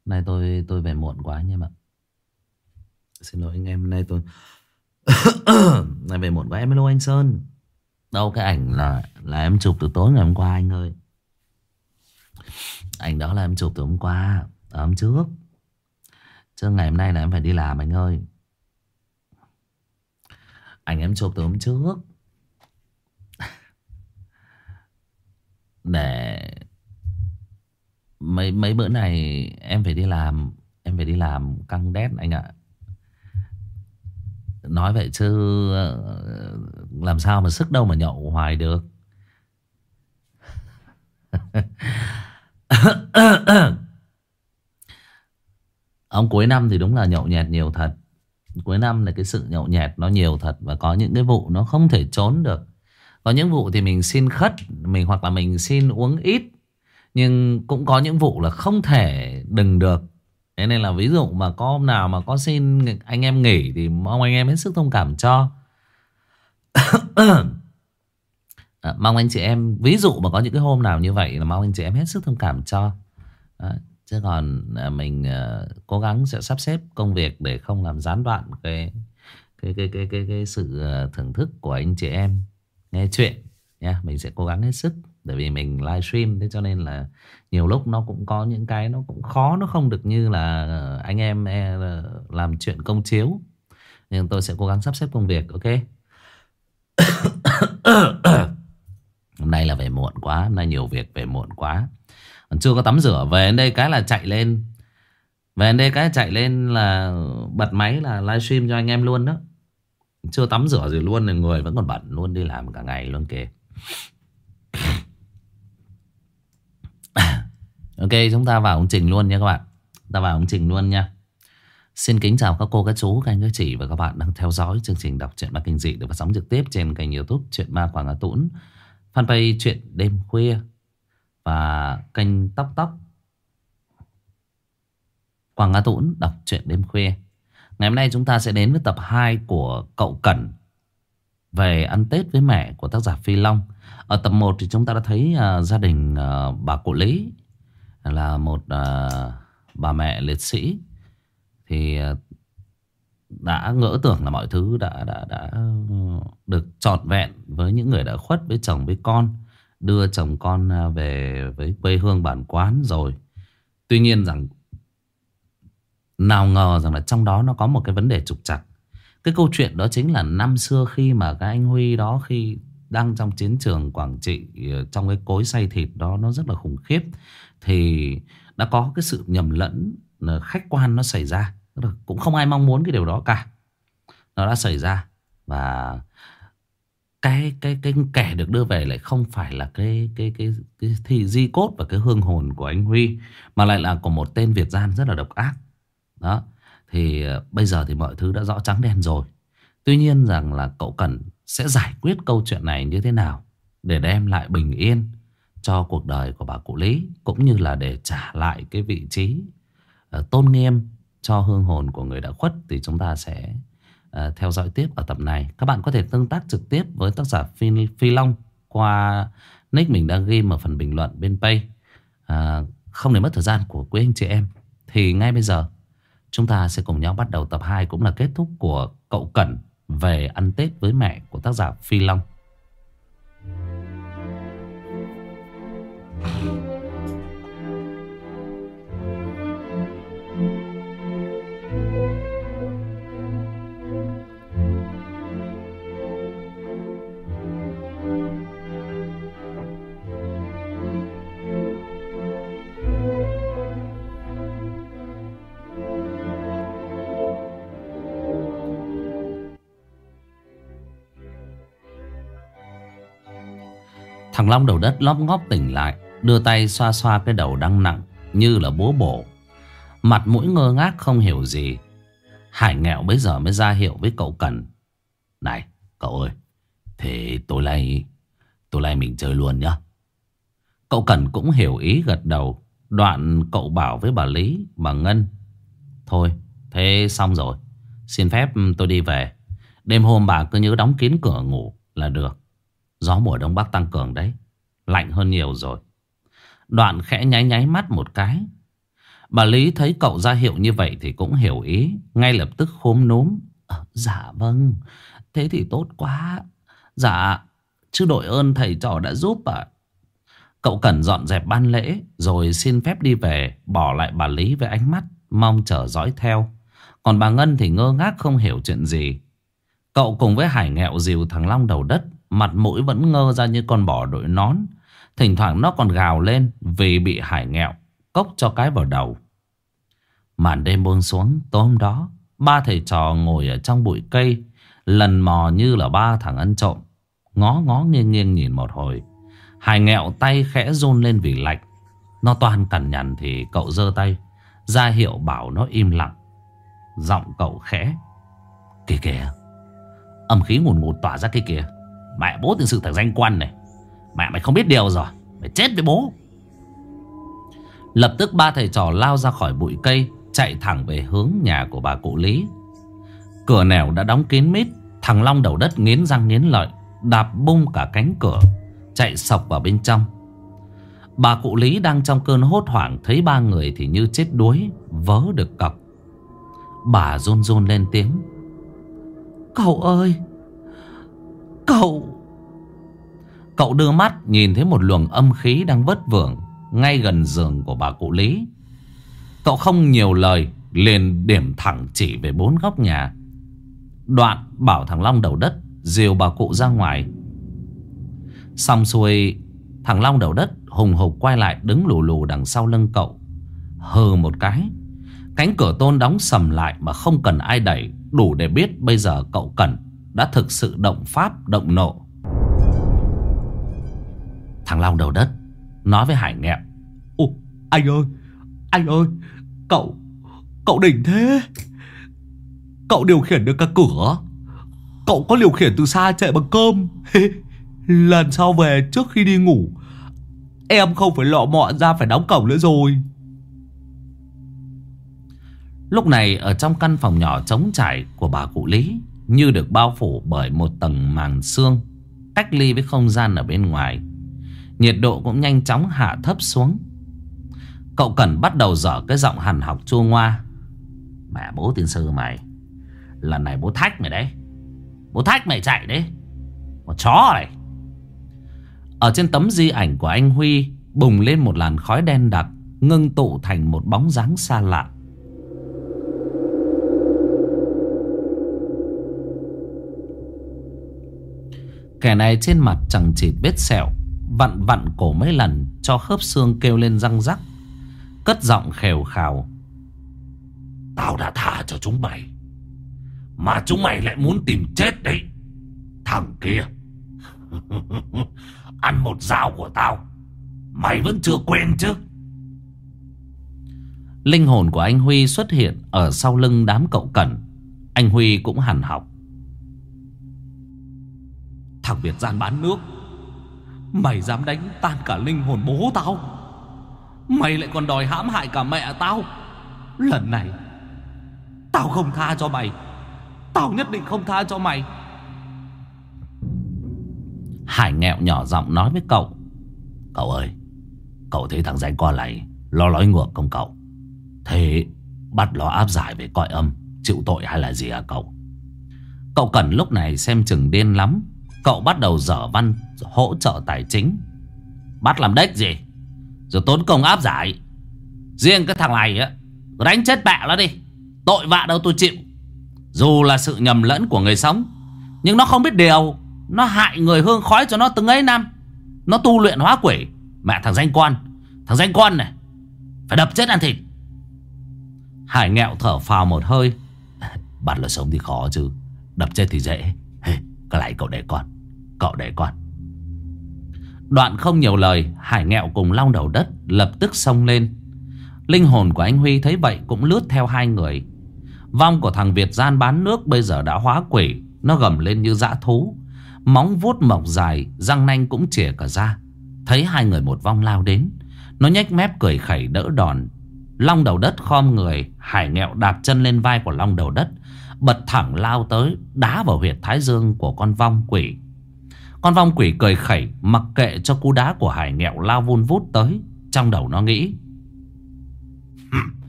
Nay tôi về muộn quá anh em ạ. Xin lỗi anh em, nay tôi nay về muộn quá em. Hello anh Sơn. Đâu cái ảnh là em chụp từ tối ngày hôm qua anh ơi. Ảnh đó là em chụp từ hôm qua, hôm trước. Chứ ngày hôm nay là em phải đi làm anh ơi. Ảnh em chụp từ hôm trước. Để mấy mấy bữa này em phải đi làm. Em phải đi làm căng đét anh ạ. Nói vậy chứ làm sao mà sức đâu mà nhậu hoài được. Ông cuối năm thì đúng là nhậu nhẹt nhiều thật. Cuối năm là cái sự nhậu nhẹt nó nhiều thật. Và có những cái vụ nó không thể trốn được. Có những vụ thì mình xin khất hoặc là mình xin uống ít. Nhưng cũng có những vụ là không thể đừng được. Thế nên là ví dụ mà có hôm nào mà có xin anh em nghỉ thì mong anh em hết sức thông cảm cho. Mong anh chị em, ví dụ mà có những cái hôm nào như vậy là mong anh chị em hết sức thông cảm cho. Đó. Chứ còn mình cố gắng sẽ sắp xếp công việc để không làm gián đoạn cái sự thưởng thức của anh chị em nghe chuyện nha. Mình sẽ cố gắng hết sức, bởi vì mình livestream, thế cho nên là nhiều lúc nó cũng có những cái nó cũng khó, nó không được như là anh em làm chuyện công chiếu. Nhưng tôi sẽ cố gắng sắp xếp công việc, ok. Hôm nay là về muộn quá, hôm nay nhiều việc về muộn quá. Còn chưa có tắm rửa, về đến đây cái là chạy lên. Về đến đây cái chạy lên là bật máy là livestream cho anh em luôn đó. Chưa tắm rửa gì luôn, người vẫn còn bẩn luôn, đi làm cả ngày luôn kìa. Ok, chúng ta vào công trình luôn nha các bạn. Ta vào công trình luôn nha. Xin kính chào các cô, các chú, các anh, các chị và các bạn đang theo dõi chương trình đọc truyện ma kinh dị được phát sóng trực tiếp trên kênh YouTube Chuyện Ma Quảng Hà Tũng, fanpage Chuyện Đêm Khuya và kênh Tóc Tóc Quảng Hà Tũng đọc truyện đêm khuya. Ngày hôm nay chúng ta sẽ đến với tập 2 của Cậu Cẩn về ăn Tết với mẹ của tác giả Phi Long. Ở tập 1 thì chúng ta đã thấy gia đình bà cụ Lý là một bà mẹ liệt sĩ, thì đã ngỡ tưởng là mọi thứ đã được trọn vẹn với những người đã khuất, với chồng với con, đưa chồng con về với quê hương bản quán rồi. Tuy nhiên rằng nào ngờ rằng là trong đó nó có một cái vấn đề trục trặc. Cái câu chuyện đó chính là năm xưa khi mà cái anh Huy đó, khi đang trong chiến trường Quảng Trị, trong cái cối xay thịt đó nó rất là khủng khiếp, thì đã có cái sự nhầm lẫn khách quan nó xảy ra. Cũng không ai mong muốn cái điều đó cả. Nó đã xảy ra. Và cái kẻ được đưa về lại không phải là cái thì di cốt và cái hương hồn của anh Huy, mà lại là của một tên Việt gian rất là độc ác. Đó. Thì bây giờ thì mọi thứ đã rõ trắng đen rồi. Tuy nhiên rằng là cậu Cẩn sẽ giải quyết câu chuyện này như thế nào để đem lại bình yên cho cuộc đời của bà cụ Lý, cũng như là để trả lại cái vị trí tôn nghiêm cho hương hồn của người đã khuất, thì chúng ta sẽ theo dõi tiếp ở tập này. Các bạn có thể tương tác trực tiếp với tác giả Phi Long qua nick mình đang ghi ở phần bình luận bên page. Không để mất thời gian của quý anh chị em, thì ngay bây giờ chúng ta sẽ cùng nhau bắt đầu tập 2, cũng là kết thúc của Cậu Cẩn về ăn Tết với mẹ của tác giả Phi Long. Thằng Long đầu đất lóp ngóp tỉnh lại, đưa tay xoa xoa cái đầu đang nặng như là búa bổ, mặt mũi ngơ ngác không hiểu gì. Hải Nghẹo bấy giờ mới ra hiệu với cậu Cẩn: "Này cậu ơi, thế tối nay mình chơi luôn nhá." Cậu Cẩn cũng hiểu ý gật đầu. Đoạn cậu bảo với bà Lý, bà Ngân: "Thôi thế xong rồi, xin phép tôi đi về. Đêm hôm bà cứ nhớ đóng kín cửa ngủ là được. Gió mùa đông bắc tăng cường đấy, lạnh hơn nhiều rồi." Đoạn khẽ nháy nháy mắt một cái. Bà Lý thấy cậu ra hiệu như vậy thì cũng hiểu ý, ngay lập tức khúm núm. Dạ vâng, thế thì tốt quá. Dạ, chứ đội ơn thầy trò đã giúp ạ. Cậu Cẩn dọn dẹp ban lễ rồi xin phép đi về, bỏ lại bà Lý với ánh mắt mong chờ dõi theo. Còn bà Ngân thì ngơ ngác không hiểu chuyện gì. Cậu cùng với Hải Nghẹo dìu thằng Long đầu đất, mặt mũi vẫn ngơ ra như con bò đội nón. Thỉnh thoảng nó còn gào lên vì bị Hải Nghẹo cốc cho cái vào đầu. Màn đêm buông xuống, tối hôm đó ba thầy trò ngồi ở trong bụi cây, lần mò như là ba thằng ăn trộm. Ngó ngó nghiêng nghiêng nhìn một hồi, Hải Nghẹo tay khẽ run lên vì lạnh. Nó toan cằn nhằn thì cậu giơ tay ra hiệu bảo nó im lặng. Giọng cậu khẽ: Kìa kìa, âm khí ngùn ngụt tỏa ra kia kìa. Mẹ bố tiền sự thằng danh quan này, mẹ mày không biết điều rồi, mày chết với bố. Lập tức ba thầy trò lao ra khỏi bụi cây, chạy thẳng về hướng nhà của bà cụ Lý. Cửa nẻo đã đóng kín mít. Thằng Long đầu đất nghiến răng nghiến lợi, đạp bung cả cánh cửa, chạy sộc vào bên trong. Bà cụ Lý đang trong cơn hốt hoảng, thấy ba người thì như chết đuối, vớ được cọc. Bà run run lên tiếng: Cậu ơi, Cậu đưa mắt nhìn thấy một luồng âm khí đang vất vưởng ngay gần giường của bà cụ Lý. Cậu không nhiều lời, liền điểm thẳng chỉ về 4 góc nhà. Đoạn bảo thằng Long đầu đất dìu bà cụ ra ngoài. Xong xuôi, thằng Long đầu đất hùng hục quay lại đứng lù lù đằng sau lưng cậu. Hừ một cái, cánh cửa tôn đóng sầm lại mà không cần ai đẩy, đủ để biết bây giờ cậu Cẩn đã thực sự động pháp động nộ. Thằng Long đầu đất nói với Hải Nghẹo: Ồ, anh ơi, cậu đỉnh thế. Cậu điều khiển được cả cửa. Cậu có điều khiển từ xa chạy bằng cơm. Lần sau về trước khi đi ngủ, em không phải lọ mọ ra phải đóng cổng nữa rồi. Lúc này ở trong căn phòng nhỏ trống trải của bà cụ Lý như được bao phủ bởi một tầng màn sương, cách ly với không gian ở bên ngoài. Nhiệt độ cũng nhanh chóng hạ thấp xuống. Cậu Cẩn bắt đầu dở cái giọng hằn học chua ngoa: Mẹ bố tiên sư mày, lần này bố thách mày đấy. Bố thách mày chạy đấy, một chó này. Ở trên tấm di ảnh của anh Huy bùng lên một làn khói đen đặc, ngưng tụ thành một bóng dáng xa lạ. Kẻ này trên mặt chằng chịt vết sẹo, vặn vặn cổ mấy lần cho khớp xương kêu lên răng rắc, cất giọng khèo khào: Tao đã tha cho chúng mày, mà chúng mày lại muốn tìm chết đấy. Thằng kia ăn một dao của tao, mày vẫn chưa quen chứ? Linh hồn của anh Huy xuất hiện ở sau lưng đám cậu Cẩn. Anh Huy cũng hằn học: Thằng Việt gian bán nước, mày dám đánh tan cả linh hồn bố tao. Mày lại còn đòi hãm hại cả mẹ tao. Lần này tao không tha cho mày. Tao nhất định không tha cho mày. Hải Nghẹo nhỏ giọng nói với cậu: Cậu ơi, cậu thấy thằng danh con này lo nói ngược không cậu? Thế bắt nó áp giải về cõi âm chịu tội hay là gì à cậu? Cậu Cẩn lúc này xem chừng điên lắm. Cậu bắt đầu dở văn hỗ trợ tài chính: Bắt làm đếch gì, rồi tốn công áp giải. Riêng cái thằng này á, đánh chết mẹ nó đi, tội vạ đâu tôi chịu. Dù là sự nhầm lẫn của người sống, nhưng nó không biết điều. Nó hại người hương khói cho nó từng ấy năm. Nó tu luyện hóa quỷ. Mẹ thằng danh con này phải đập chết ăn thịt. Hải Nghẹo thở phào một hơi: Bắt là sống thì khó chứ, đập chết thì dễ. Cái này cậu để con. Đoạn không nhiều lời, Hải Nghẹo cùng Long đầu đất lập tức xông lên. Linh hồn của anh Huy thấy vậy cũng lướt theo hai người. Vong của thằng Việt gian bán nước bây giờ đã hóa quỷ. Nó gầm lên như dã thú, móng vuốt mọc dài, răng nanh cũng chìa cả ra. Thấy hai người một vong lao đến, nó nhếch mép cười khẩy đỡ đòn. Long đầu đất khom người, Hải Nghẹo đạp chân lên vai của Long đầu đất, bật thẳng lao tới, đá vào huyệt thái dương của con vong quỷ. Con vong quỷ cười khẩy, mặc kệ cho cú đá của Hải Nghẹo lao vun vút tới. Trong đầu nó nghĩ: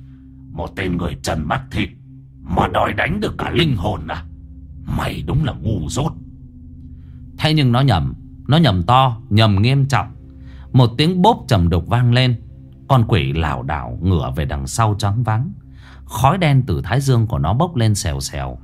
Một tên người trần mắt thịt mà đòi đánh được cả linh hồn à? Mày đúng là ngu dốt. Thế nhưng nó nhầm. Nó nhầm to, nhầm nghiêm trọng. Một tiếng bốp trầm đục vang lên. Con quỷ lảo đảo ngửa về đằng sau choáng váng. Khói đen từ thái dương của nó bốc lên xèo xèo.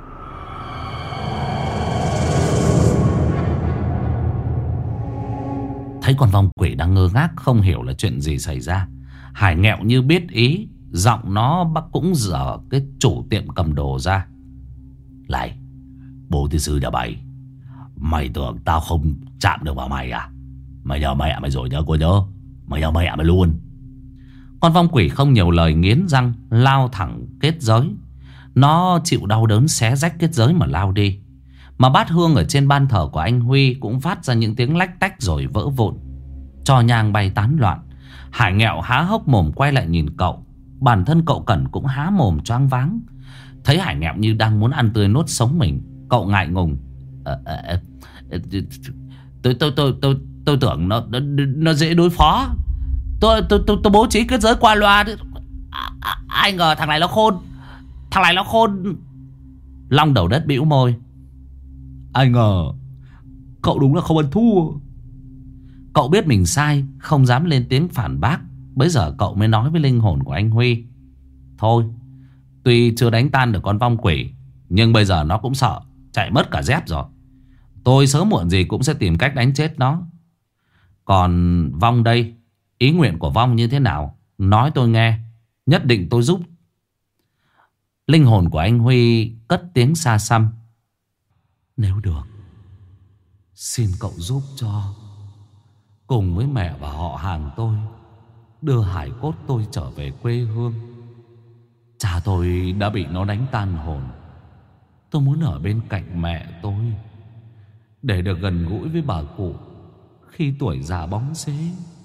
Thấy con vong quỷ đang ngơ ngác không hiểu là chuyện gì xảy ra, Hải nghẹo như biết ý. Giọng nó bác cũng dở cái chủ tiệm cầm đồ ra. Này, bố tiên sư nhà mày, mày tưởng tao không chạm được vào mày à? Mày nhờ mẹ mày rồi nhớ cô nhớ. Mày nhờ mẹ mày luôn. Con vong quỷ không nhiều lời, nghiến răng lao thẳng kết giới. Nó chịu đau đớn xé rách kết giới mà lao đi. Mà bát hương ở trên ban thờ của anh Huy cũng phát ra những tiếng lách tách rồi vỡ vụn. Tro nhang bay tán loạn. Hải nghẹo há hốc mồm quay lại nhìn cậu. Bản thân cậu Cẩn cũng há mồm choáng váng. Thấy Hải nghẹo như đang muốn ăn tươi nuốt sống mình, cậu ngại ngùng. Tôi tưởng nó dễ đối phó. Tôi bố trí kết giới qua loa. Ai ngờ thằng này nó khôn. Thằng này nó khôn. Long đầu đất bĩu môi. Ai ngờ cậu đúng là không ăn thua. Cậu biết mình sai, không dám lên tiếng phản bác. Bây giờ cậu mới nói với linh hồn của anh Huy. Thôi, tuy chưa đánh tan được con vong quỷ, nhưng bây giờ nó cũng sợ, chạy mất cả dép rồi. Tôi sớm muộn gì cũng sẽ tìm cách đánh chết nó. Còn vong đây, ý nguyện của vong như thế nào, nói tôi nghe. Nhất định tôi giúp. Linh hồn của anh Huy cất tiếng xa xăm. Nếu được, xin cậu giúp cho, cùng với mẹ và họ hàng tôi, đưa hài cốt tôi trở về quê hương. Cha tôi đã bị nó đánh tan hồn. Tôi muốn ở bên cạnh mẹ tôi, để được gần gũi với bà cụ khi tuổi già bóng xế.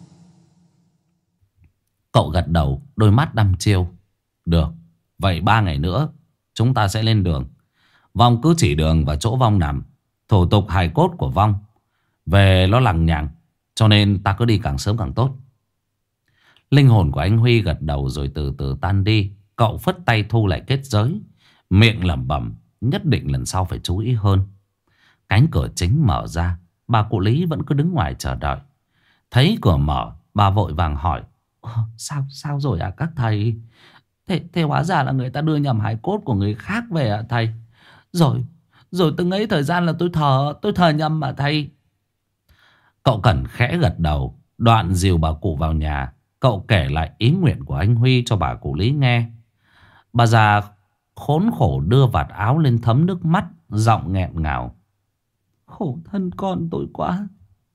Cậu gật đầu, đôi mắt đăm chiêu. Được, vậy 3 ngày nữa chúng ta sẽ lên đường. Vong cứ chỉ đường và chỗ vong nằm. Thủ tục hài cốt của vong về nó lằng nhằng, cho nên ta cứ đi càng sớm càng tốt. Linh hồn của anh Huy gật đầu rồi từ từ tan đi. Cậu phất tay thu lại kết giới, miệng lẩm bẩm nhất định lần sau phải chú ý hơn. Cánh cửa chính mở ra. Bà cụ Lý vẫn cứ đứng ngoài chờ đợi. Thấy cửa mở, bà vội vàng hỏi. Sao rồi à các thầy? Thế hóa ra là người ta đưa nhầm hài cốt của người khác về à thầy? Rồi từng ấy thời gian là tôi thờ nhầm mà thầy. Cậu Cẩn khẽ gật đầu, đoạn dìu bà cụ vào nhà. Cậu kể lại ý nguyện của anh Huy cho bà cụ Lý nghe. Bà già khốn khổ đưa vạt áo lên thấm nước mắt, giọng nghẹn ngào. Khổ thân con tôi quá.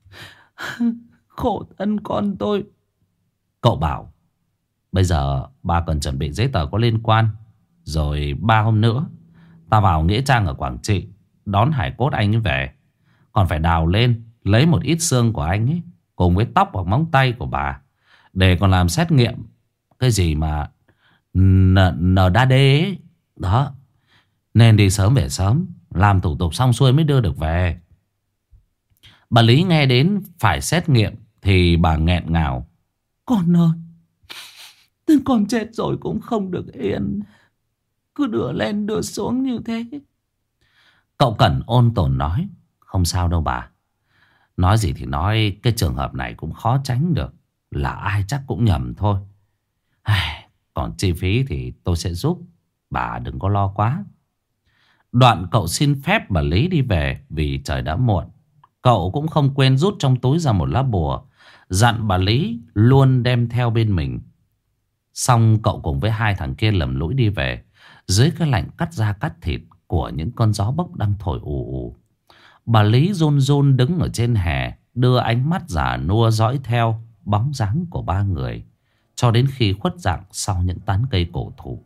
Khổ thân con tôi. Cậu bảo bây giờ bà cần chuẩn bị giấy tờ có liên quan. Rồi 3 hôm nữa ta vào nghĩa trang ở Quảng Trị đón hài cốt anh ấy về. Còn phải đào lên, lấy một ít xương của anh ấy cùng với tóc hoặc móng tay của bà, để còn làm xét nghiệm cái gì mà NDD ấy. Đó. Nên đi sớm về sớm, làm thủ tục xong xuôi mới đưa được về. Bà Lý nghe đến phải xét nghiệm thì bà nghẹn ngào. Con ơi, con chết rồi cũng không được yên, cứ đưa lên đưa xuống như thế. Cậu Cẩn ôn tồn nói. Không sao đâu bà. Nói gì thì nói, cái trường hợp này cũng khó tránh được. Là ai chắc cũng nhầm thôi. Còn chi phí thì tôi sẽ giúp. Bà đừng có lo quá. Đoạn cậu xin phép bà Lý đi về vì trời đã muộn. Cậu cũng không quên rút trong túi ra một lá bùa, dặn bà Lý luôn đem theo bên mình. Xong cậu cùng với 2 thằng kia lầm lũi đi về, dưới cái lạnh cắt da cắt thịt của những cơn gió bốc đang thổi ù ù. Bà Lý run run đứng ở trên hè, đưa ánh mắt già nua dõi theo bóng dáng của 3 người, cho đến khi khuất dạng sau những tán cây cổ thụ.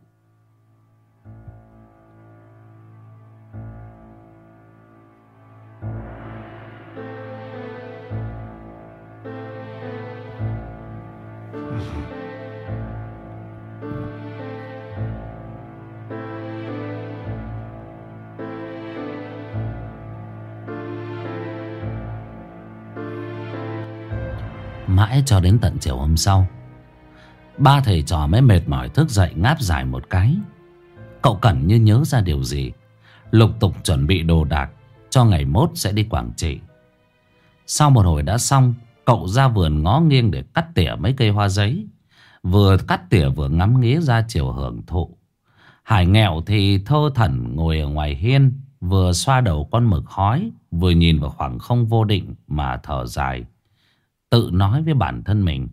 Mãi cho đến tận chiều hôm sau, Ba thầy trò mới mệt mỏi thức dậy ngáp dài một cái. Cậu Cẩn như nhớ ra điều gì, lục tục chuẩn bị đồ đạc cho ngày mốt sẽ đi Quảng Trị. Sau một hồi đã xong, cậu ra vườn ngó nghiêng để cắt tỉa mấy cây hoa giấy. Vừa cắt tỉa vừa ngắm nghía ra chiều hưởng thụ. Hải Nghẹo thì thơ thẩn ngồi ở ngoài hiên, vừa xoa đầu con mực hói, vừa nhìn vào khoảng không vô định mà thở dài, tự nói với bản thân mình.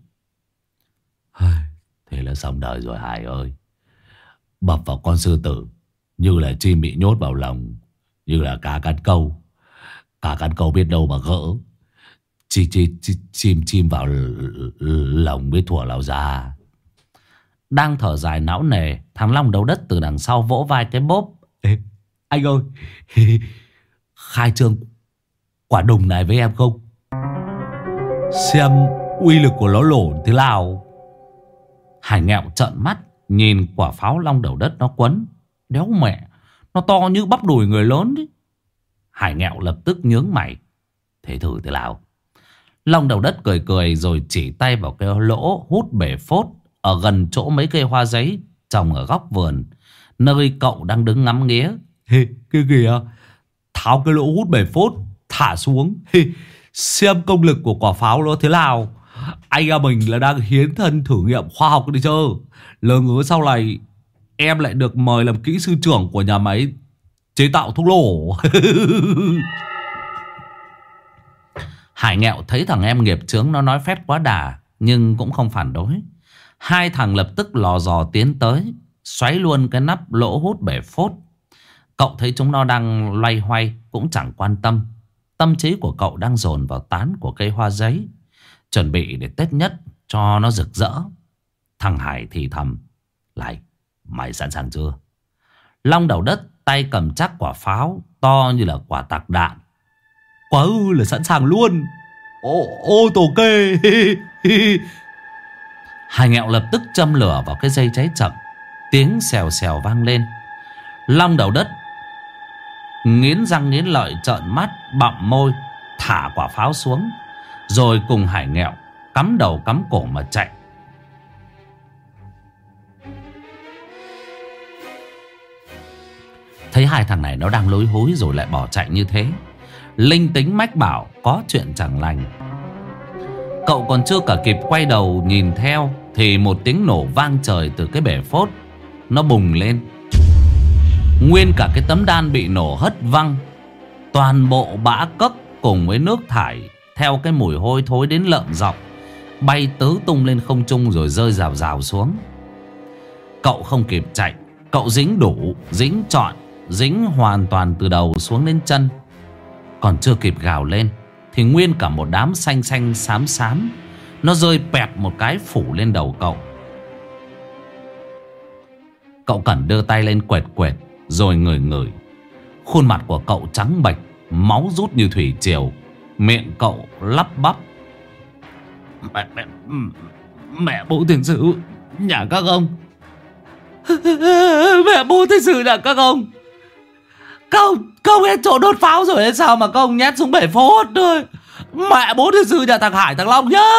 Thế là xong đời rồi Hải ơi. Bập vào con sư tử như là chim bị nhốt vào lồng, như là cá cắn câu. Cá cắn câu biết đâu mà gỡ. Chim vào lồng biết thủa nào ra. Đang thở dài não nề, thằng Long Đầu Đất từ đằng sau vỗ vai cái bốp. Ê, anh ơi, khai trương quả đùng này với em không? Xem uy lực của nó lổn thế nào. Hải Nghẹo trợn mắt nhìn quả pháo Long Đầu Đất nó quấn. Đéo mẹ, nó to như bắp đùi người lớn đấy. Hải Nghẹo lập tức nhướng mày. Thế thử thế nào? Long Đầu Đất cười cười rồi chỉ tay vào cái lỗ hút bể phốt ở gần chỗ mấy cây hoa giấy trồng ở góc vườn, nơi cậu đang đứng ngắm nghía. Cái kìa, tháo cái lỗ hút bể phốt thả xuống, xem công lực của quả pháo nó thế nào. Anh em mình là đang hiến thân thử nghiệm khoa học đi chứ. Lỡ ngứa sau này em lại được mời làm kỹ sư trưởng của nhà máy chế tạo thuốc nổ. Hải Nghẹo thấy thằng em nghiệp chướng nó nói phét quá đà, nhưng cũng không phản đối. Hai thằng lập tức lò dò tiến tới, xoáy luôn cái nắp lỗ hút bể phốt. Cậu thấy chúng nó đang loay hoay cũng chẳng quan tâm. Tâm trí của cậu đang dồn vào tán của cây hoa giấy, chuẩn bị để Tết Nhất cho nó rực rỡ. Thằng Hải thì thầm. Lại, mày sẵn sàng chưa? Long Đầu Đất tay cầm chắc quả pháo to như là quả tạc đạn. Quá là sẵn sàng luôn. Ô tổ kê. Hải Nghẹo lập tức châm lửa vào cái dây cháy chậm. Tiếng xèo xèo vang lên. Long Đầu Đất nghiến răng nghiến lợi trợn mắt bặm môi, thả quả pháo xuống, rồi cùng Hải Nghẹo cắm đầu cắm cổ mà chạy. Thấy hai thằng này nó đang lối hối rồi lại bỏ chạy như thế, linh tính mách bảo có chuyện chẳng lành. Cậu còn chưa cả kịp quay đầu nhìn theo thì một tiếng nổ vang trời từ cái bể phốt nó bùng lên. Nguyên cả cái tấm đan bị nổ hất văng. Toàn bộ bã cấc cùng với nước thải theo cái mùi hôi thối đến lợm giọng bay tứ tung lên không trung rồi rơi rào rào xuống. Cậu không kịp chạy, cậu dính đủ, dính trọn, dính hoàn toàn từ đầu xuống đến chân. Còn chưa kịp gào lên thì nguyên cả một đám xanh xanh xám xám nó rơi pẹt một cái phủ lên đầu cậu. Cậu Cẩn đưa tay lên quệt quệt rồi ngửi ngửi. Khuôn mặt của cậu trắng bệch, máu rút như thủy triều. Miệng cậu lắp bắp. Mẹ bố tiền sử nhà các ông. Mẹ bố tiền sử nhà các ông. Các ông hết chỗ đốt pháo rồi hay sao mà các ông nhét xuống bể phốt thôi. Mẹ bố tiền sử nhà thằng Hải thằng Long nhá.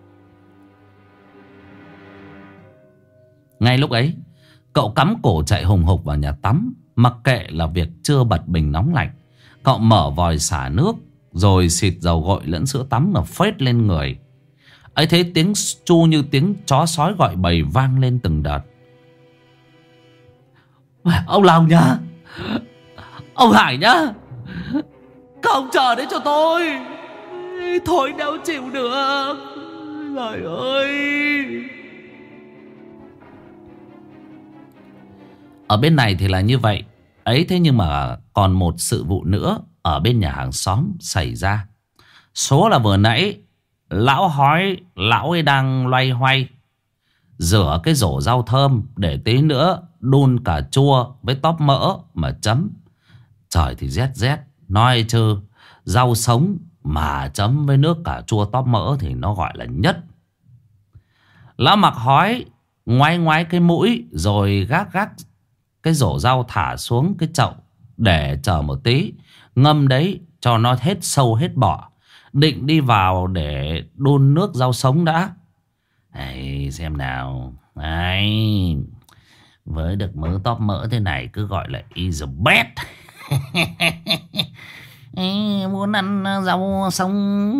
Ngay lúc ấy cậu cắm cổ chạy hùng hục vào nhà tắm. Mặc kệ là việc chưa bật bình nóng lạnh, cậu mở vòi xả nước rồi xịt dầu gội lẫn sữa tắm mà phết lên người. Ấy thế tiếng chu như tiếng chó sói gọi bầy vang lên từng đợt. Ông Long nhá, ông Hải nhá, các ông chờ đấy cho tôi. Thôi đâu chịu được. Trời ơi. Ở bên này thì là như vậy. Ấy thế nhưng mà còn một sự vụ nữa ở bên nhà hàng xóm xảy ra. Số là vừa nãy lão hói, lão ấy đang loay hoay rửa cái rổ rau thơm để tí nữa đun cà chua với tóp mỡ mà chấm. Trời thì rét rét, nói chứ rau sống mà chấm với nước cà chua tóp mỡ thì nó gọi là nhất. Lão mặc hói ngoái ngoái cái mũi rồi gác gác cái rổ rau thả xuống cái chậu để chờ một tí, ngâm đấy cho nó hết sâu hết bọ, định đi vào để đun nước rau sống đã. Ấy, xem nào. Đấy, với được mớ tóp mỡ thế này cứ gọi là is the best. Ê, muốn ăn rau sống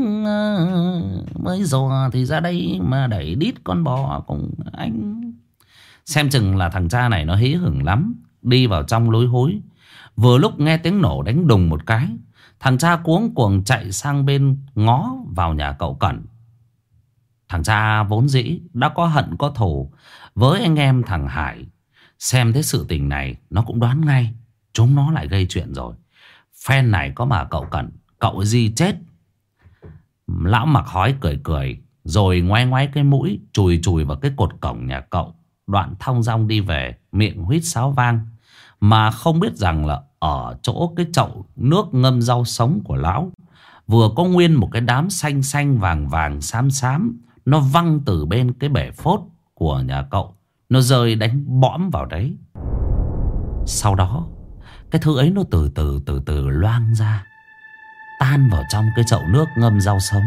mới giò thì ra đây mà đẩy đít con bò cùng anh. Xem chừng là thằng cha này nó hí hửng lắm. Đi vào trong lối hối, vừa lúc nghe tiếng nổ đánh đùng một cái, thằng cha cuống cuồng chạy sang bên ngó vào nhà cậu Cẩn. Thằng cha vốn dĩ đã có hận có thù với anh em thằng Hải. Xem thế sự tình này nó cũng đoán ngay chúng nó lại gây chuyện rồi. Phen này có mà cậu Cẩn, cậu ấy Di chết. Lão mặc hói cười cười, rồi ngoái ngoái cái mũi, chùi chùi vào cái cột cổng nhà cậu. Đoạn thong dong đi về, miệng huýt sáo vang. Mà không biết rằng là ở chỗ cái chậu nước ngâm rau sống của lão vừa có nguyên một cái đám xanh xanh vàng vàng xám xám. Nó văng từ bên cái bể phốt của nhà cậu, nó rơi đánh bõm vào đấy. Sau đó cái thứ ấy nó từ từ loang ra, tan vào trong cái chậu nước ngâm rau sống.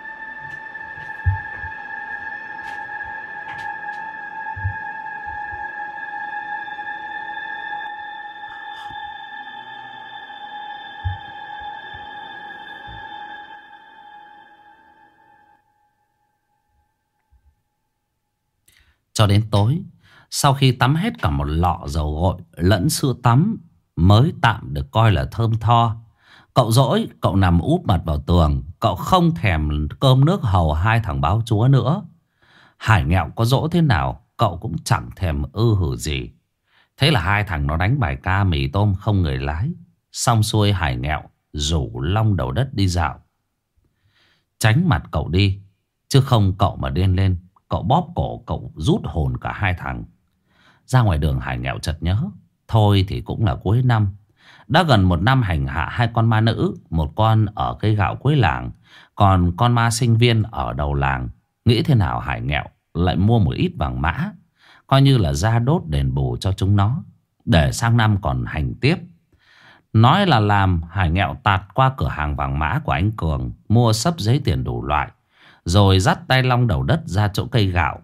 Cho đến tối, sau khi tắm hết cả một lọ dầu gội lẫn sữa tắm mới tạm được coi là thơm tho, cậu dỗi, cậu nằm úp mặt vào tường. Cậu không thèm cơm nước hầu hai thằng báo chúa nữa. Hải nghẹo có dỗ thế nào cậu cũng chẳng thèm hử gì. Thế là hai thằng nó đánh bài ca mì tôm không người lái. Xong xuôi Hải nghẹo rủ Long Đầu Đất đi dạo. Tránh mặt cậu đi, chứ không cậu mà điên lên, cậu bóp cổ cậu rút hồn cả hai thằng. Ra ngoài đường Hải nghẹo chợt nhớ, thôi thì cũng là cuối năm. Đã gần một năm hành hạ hai con ma nữ, một con ở cây gạo cuối làng, còn con ma sinh viên ở đầu làng. Nghĩ thế nào Hải nghẹo lại mua một ít vàng mã, coi như là ra đốt đền bù cho chúng nó, để sang năm còn hành tiếp. Nói là làm, Hải nghẹo tạt qua cửa hàng vàng mã của anh Cường, mua xấp giấy tiền đủ loại, rồi dắt tay Long Đầu Đất ra chỗ cây gạo.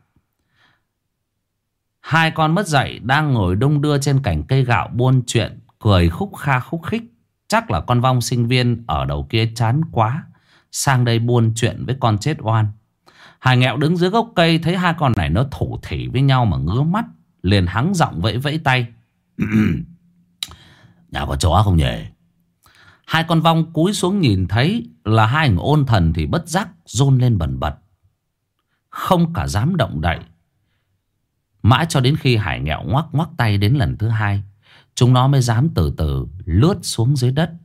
Hai con mất dạy đang ngồi đung đưa trên cành cây gạo buôn chuyện, cười khúc kha khúc khích. Chắc là con Vong sinh viên ở đầu kia chán quá, sang đây buôn chuyện với con chết oan. Hải nghẹo đứng dưới gốc cây, thấy hai con này nó thủ thỉ với nhau mà ngứa mắt, liền hắng giọng vẫy vẫy tay. Nhà có chó không nhỉ? Hai con Vong cúi xuống nhìn thấy là hai thằng ôn thần thì bất giác rôn lên bần bật, không cả dám động đậy. Mãi cho đến khi Hải nghẹo ngoắc ngoắc tay đến lần thứ hai, chúng nó mới dám từ từ lướt xuống dưới đất.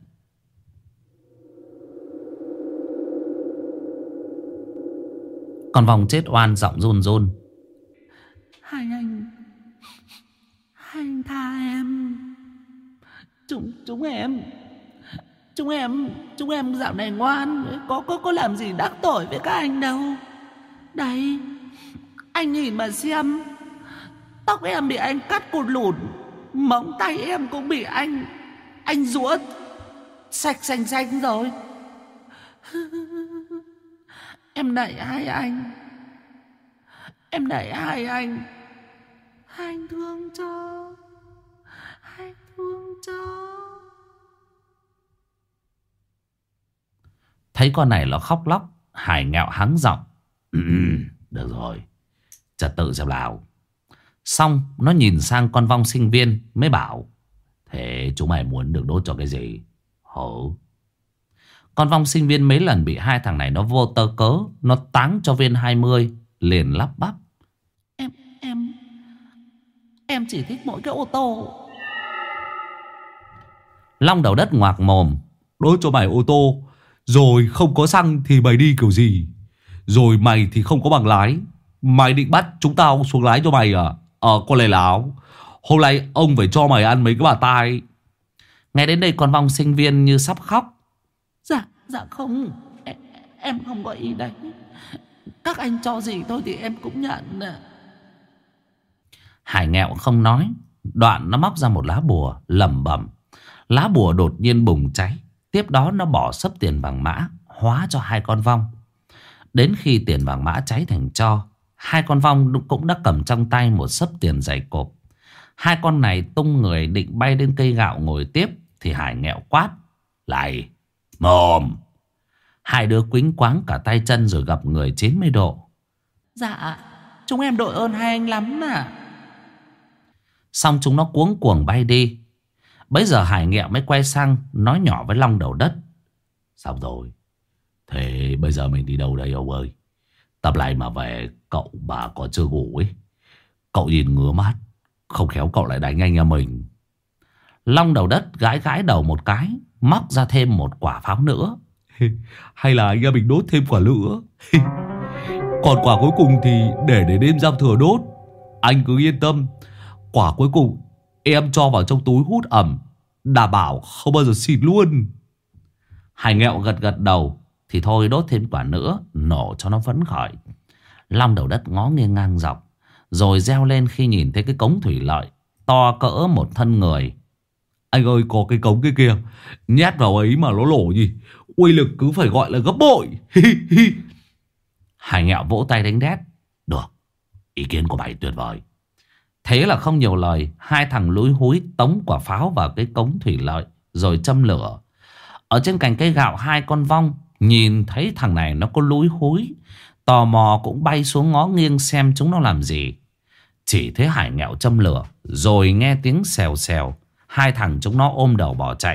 Con Vong chết oan giọng run run. Hai anh tha em. Chúng em dạo này ngoan, có làm gì đắc tội với các anh đâu. Đấy, anh nhìn mà xem, tóc em bị anh cắt cụt lủn, móng tay em cũng bị anh giũa sạch xanh rồi. Em nạy hai anh. Hai anh thương cho. Thấy con này nó khóc lóc, Hải nghẹo hắng giọng. Được rồi, trật tự xem nào. Xong nó nhìn sang con Vong sinh viên mới bảo. Thế chúng mày muốn được đốt cho cái gì? Hổ. Con Vong sinh viên mấy lần bị hai thằng này nó vô tơ cớ, nó táng cho viên 20, liền lắp bắp. Em chỉ thích mỗi cái ô tô. Long Đầu Đất ngoạc mồm. Đốt cho mày ô tô, rồi không có xăng thì mày đi kiểu gì? Rồi mày thì không có bằng lái, mày định bắt chúng tao xuống lái cho mày à? Con lầy láo, hôm nay ông phải cho mày ăn mấy cái bà tai. Nghe đến đây con Vong sinh viên như sắp khóc. Dạ không, em không có ý đấy. Các anh cho gì thôi thì em cũng nhận. Hải nghẹo không nói. Đoạn nó móc ra một lá bùa lẩm bẩm. Lá bùa đột nhiên bùng cháy. Tiếp đó nó bỏ xấp tiền vàng mã hóa cho hai con Vong. Đến khi tiền vàng mã cháy thành tro, Hai con vong cũng đã cầm trong tay một xấp tiền dày cộp. Hai con này tung người định bay đến cây gạo ngồi tiếp thì Hải nghẹo quát: "Lại mồm!" Hai đứa quýnh quáng cả tay chân rồi gập người 90 độ. "Dạ, chúng em đội ơn hai anh lắm mà." Xong chúng nó cuống cuồng bay đi. Bấy giờ Hải nghẹo mới quay sang nói nhỏ với Long Đầu Đất: "Xong rồi. Thế bây giờ mình đi đâu đây ông ơi? Tập này mà về cậu bà còn chưa ngủ ấy. Cậu nhìn ngứa mắt, không khéo cậu lại đánh anh em mình." Long Đầu Đất gãi gãi đầu một cái, móc ra thêm một quả pháo nữa. "Hay là anh em mình đốt thêm quả nữa. Còn quả cuối cùng thì để đêm giao thừa đốt. Anh cứ yên tâm. Quả cuối cùng em cho vào trong túi hút ẩm, đảm bảo không bao giờ xịt luôn." Hải nghẹo gật gật đầu. Thì thôi đốt thêm quả nữa, nổ cho nó phấn khởi. Long Đầu Đất ngó nghiêng ngang dọc, rồi reo lên khi nhìn thấy cái cống thủy lợi to cỡ một thân người. "Anh ơi, có cái cống kia kìa, nhét vào ấy mà nó nổ gì, uy lực cứ phải gọi là gấp bội." Hải nghẹo vỗ tay đánh đét: "Được, ý kiến của mày tuyệt vời." Thế là không nhiều lời, hai thằng lúi húi tống quả pháo vào cái cống thủy lợi rồi châm lửa. Ở trên cành cây gạo, hai con vong nhìn thấy thằng này nó có lúi húi, tò mò cũng bay xuống ngó nghiêng xem chúng nó làm gì. Chỉ thấy Hải nghẹo châm lửa, rồi nghe tiếng xèo xèo, hai thằng chúng nó ôm đầu bỏ chạy.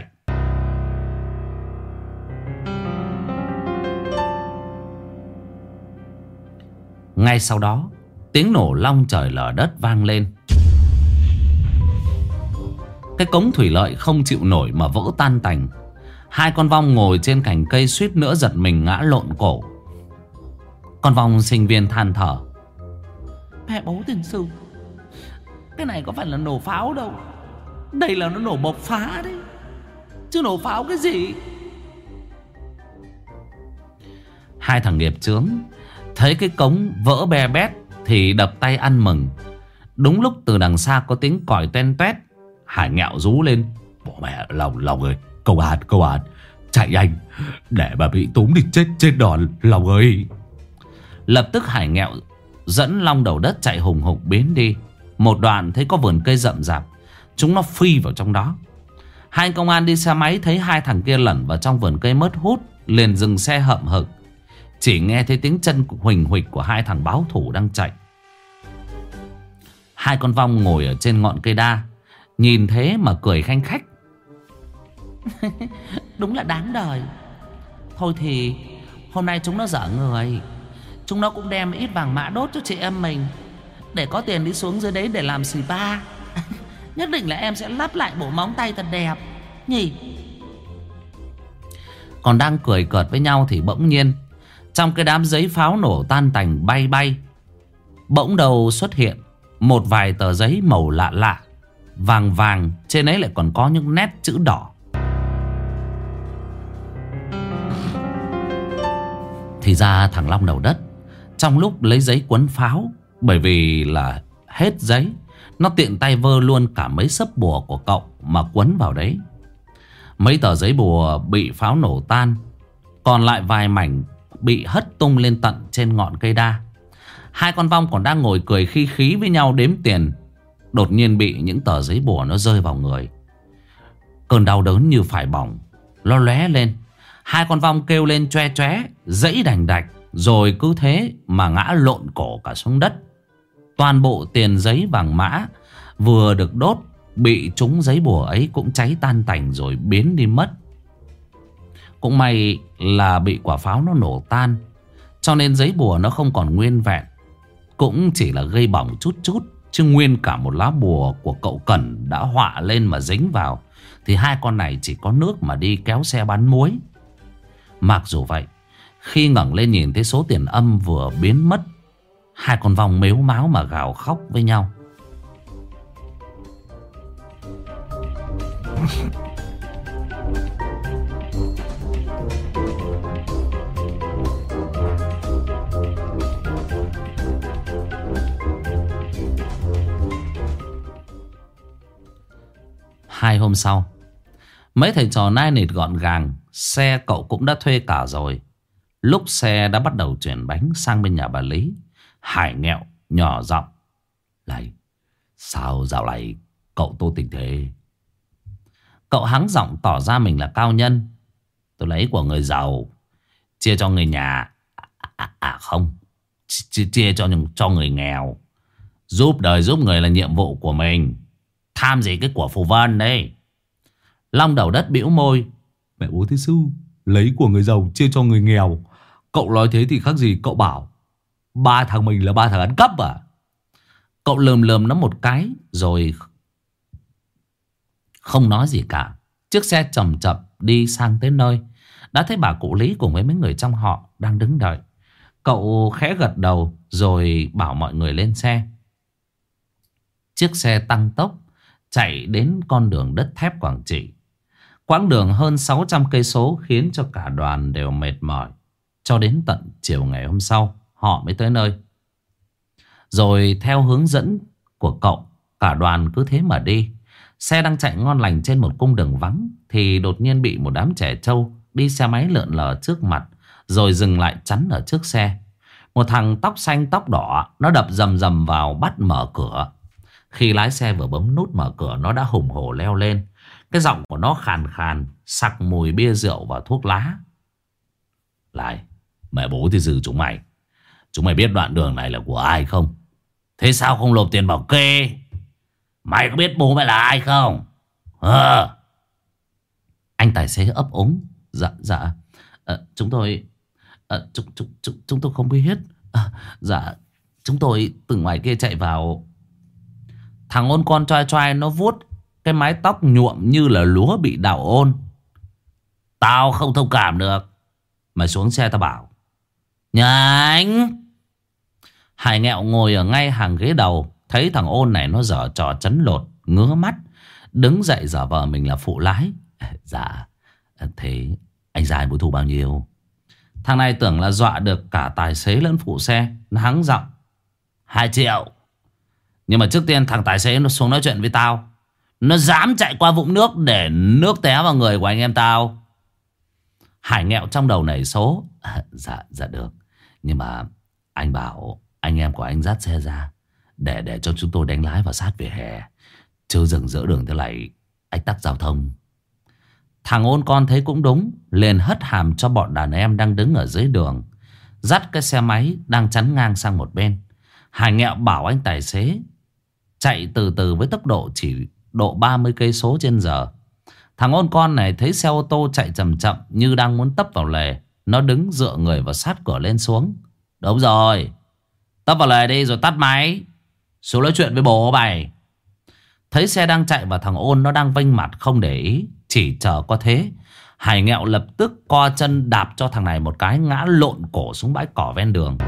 Ngay sau đó, tiếng nổ long trời lở đất vang lên. Cái cống thủy lợi không chịu nổi mà vỡ tan tành. Hai con vong ngồi trên cành cây suýt nữa giật mình ngã lộn cổ. Con vong sinh viên than thở: "Mẹ bố tiền sư, cái này có phải là nổ pháo đâu. Đây là nó nổ bộc phá đấy, chứ nổ pháo cái gì." Hai thằng nghiệp chướng thấy cái cống vỡ be bét thì đập tay ăn mừng. Đúng lúc từ đằng xa có tiếng còi toen toét, Hải nghẹo rú lên: "Bỏ mẹ, Long ơi, công an, chạy nhanh, để mà bị túm thì chết trên đòn, Long ơi." Lập tức Hải nghẹo dẫn Long Đầu Đất chạy hùng hục biến đi. Một đoạn thấy có vườn cây rậm rạp, chúng nó phi vào trong đó. Hai công an đi xe máy thấy hai thằng kia lẩn vào trong vườn cây mất hút, liền dừng xe hậm hực. Chỉ nghe thấy tiếng chân huỳnh huỵch của hai thằng báo thủ đang chạy. Hai con vong ngồi ở trên ngọn cây đa, nhìn thế mà cười khanh khách: "Đúng là đáng đời. Thôi thì hôm nay chúng nó dở người, chúng nó cũng đem ít vàng mã đốt cho chị em mình, để có tiền đi xuống dưới đấy để làm spa. Nhất định là em sẽ lắp lại bộ móng tay thật đẹp nhỉ." Còn đang cười cợt với nhau thì bỗng nhiên trong cái đám giấy pháo nổ tan tành bay bay, bỗng đầu xuất hiện một vài tờ giấy màu lạ lạ, vàng vàng, trên ấy lại còn có những nét chữ đỏ. Thì ra thằng Long Đầu Đất trong lúc lấy giấy quấn pháo, bởi vì là hết giấy, nó tiện tay vơ luôn cả mấy xấp bùa của cậu mà quấn vào đấy. Mấy tờ giấy bùa bị pháo nổ tan, còn lại vài mảnh bị hất tung lên tận trên ngọn cây đa. Hai con vong còn đang ngồi cười khi khí với nhau đếm tiền, đột nhiên bị những tờ giấy bùa nó rơi vào người. Cơn đau đớn như phải bỏng nó lóe lên. Hai con vong kêu lên choe choé, giãy đành đạch, rồi cứ thế mà ngã lộn cổ cả xuống đất. Toàn bộ tiền giấy vàng mã vừa được đốt bị trúng giấy bùa ấy cũng cháy tan tành rồi biến đi mất. Cũng may là bị quả pháo nó nổ tan, cho nên giấy bùa nó không còn nguyên vẹn, cũng chỉ là gây bỏng chút chút. Chứ nguyên cả một lá bùa của cậu Cẩn đã họa lên mà dính vào thì hai con này chỉ có nước mà đi kéo xe bán muối. Mặc dù vậy, khi ngẩng lên nhìn thấy số tiền âm vừa biến mất, hai con vong mếu máo mà gào khóc với nhau. Hai hôm sau, mấy thầy trò nai nịt gọn gàng, xe cậu cũng đã thuê cả rồi. Lúc xe đã bắt đầu chuyển bánh sang bên nhà bà Lý, Hải nghẹo nhỏ giọng: Này, sao dạo này cậu tốt tình thế? Cậu hắng giọng tỏ ra mình là cao nhân. Tôi lấy của người giàu chia cho người nhà. Không, chia cho người nghèo. Giúp đời giúp người là nhiệm vụ của mình. Tham gì cái của phù vân đấy. Long Đầu Đất bĩu môi: Mẹ bố thế sư, lấy của người giàu chia cho người nghèo. Cậu nói thế thì khác gì cậu bảo ba thằng mình là ba thằng ăn cắp à? Cậu lườm lườm nó một cái rồi không nói gì cả. Chiếc xe chậm chậm đi sang tới nơi. Đã thấy bà cụ Lý cùng với mấy người trong họ đang đứng đợi. Cậu khẽ gật đầu rồi bảo mọi người lên xe. Chiếc xe tăng tốc chạy đến con đường đất thép Quảng Trị. Quãng đường hơn 600 cây số khiến cho cả đoàn đều mệt mỏi. Cho đến tận chiều ngày hôm sau họ mới tới nơi. Rồi theo hướng dẫn của cậu, cả đoàn cứ thế mà đi. Xe đang chạy ngon lành trên một cung đường vắng thì đột nhiên bị một đám trẻ trâu đi xe máy lượn lờ trước mặt, rồi dừng lại chắn ở trước xe. Một thằng tóc xanh tóc đỏ, nó đập rầm rầm vào bắt mở cửa. Khi lái xe vừa bấm nút mở cửa, nó đã hùng hổ leo lên. Cái giọng của nó khàn khàn, sặc mùi bia rượu và thuốc lá. Lại, mẹ bố thì xử chúng mày biết đoạn đường này là của ai không? Thế sao không nộp tiền bảo kê? Mày có biết bố mày là ai không? Anh tài xế ấp úng: Dạ, chúng tôi không biết. Dạ, chúng tôi từ ngoài kia chạy vào. Thằng ôn con choai choai nó vuốt cái mái tóc nhuộm như là lúa bị đào ôn. Tao không thông cảm được. Mày xuống xe tao bảo. Nhanh! Hải nghẹo ngồi ở ngay hàng ghế đầu, thấy thằng ôn này nó giở trò trấn lột, ngứa mắt, đứng dậy giả vờ mình là phụ lái. Dạ, thế anh giải bố thu bao nhiêu? Thằng này tưởng là dọa được cả tài xế lẫn phụ xe, nó hắng giọng: 2 triệu. Nhưng mà trước tiên thằng tài xế nó xuống nói chuyện với tao. Nó dám chạy qua vũng nước để nước té vào người của anh em tao. Hải nghẹo trong đầu nảy số: Dạ được. Nhưng mà anh bảo anh em của anh dắt xe ra để cho chúng tôi đánh lái vào sát vỉa hè, chứ dừng giữa đường thế này ách tắc giao thông. Thằng ôn con thấy cũng đúng, liền hất hàm cho bọn đàn em đang đứng ở dưới đường, dắt cái xe máy đang chắn ngang sang một bên. Hải nghẹo bảo anh tài xế chạy từ từ với tốc độ chỉ độ 30 cây số trên giờ. Thằng ôn con này thấy xe ô tô chạy chậm chậm như đang muốn tấp vào lề, nó đứng dựa người vào sát cửa lên xuống: Đúng rồi, tấp vào lề đi rồi tắt máy, xuống nói chuyện với bố mày. Thấy xe đang chạy và thằng ôn nó đang vênh mặt không để ý, chỉ chờ có thế, Hải nghẹo lập tức co chân đạp cho thằng này một cái, ngã lộn cổ xuống bãi cỏ ven đường.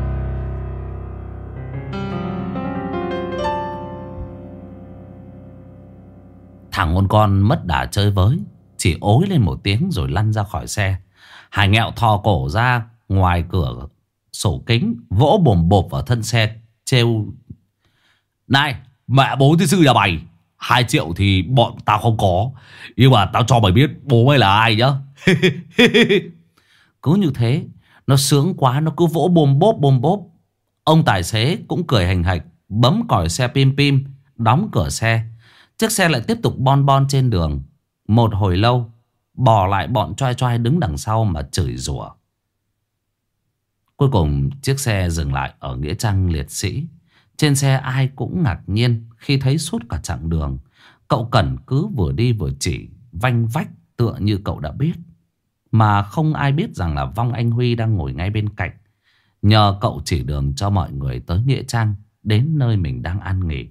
Thằng ôn con mất đà chơi với, chỉ ối lên một tiếng rồi lăn ra khỏi xe. Hải nghẹo thò cổ ra ngoài cửa sổ kính, vỗ bồm bộp vào thân xe, trêu: Này, mẹ bố thế sư nhà mày, 2 triệu thì bọn tao không có, nhưng mà tao cho mày biết bố mày là ai nhá. Cứ như thế, nó sướng quá, nó cứ vỗ bồm bốp. Ông tài xế cũng cười hành hạch, bấm còi xe pim pim, đóng cửa xe. Chiếc xe lại tiếp tục bon bon trên đường. Một hồi lâu, bỏ lại bọn choai choai đứng đằng sau mà chửi rủa. Cuối cùng chiếc xe dừng lại ở nghĩa trang liệt sĩ. Trên xe ai cũng ngạc nhiên khi thấy suốt cả chặng đường cậu Cẩn cứ vừa đi vừa chỉ vanh vách tựa như cậu đã biết. Mà không ai biết rằng là vong anh Huy đang ngồi ngay bên cạnh, nhờ cậu chỉ đường cho mọi người tới nghĩa trang, đến nơi mình đang an nghỉ.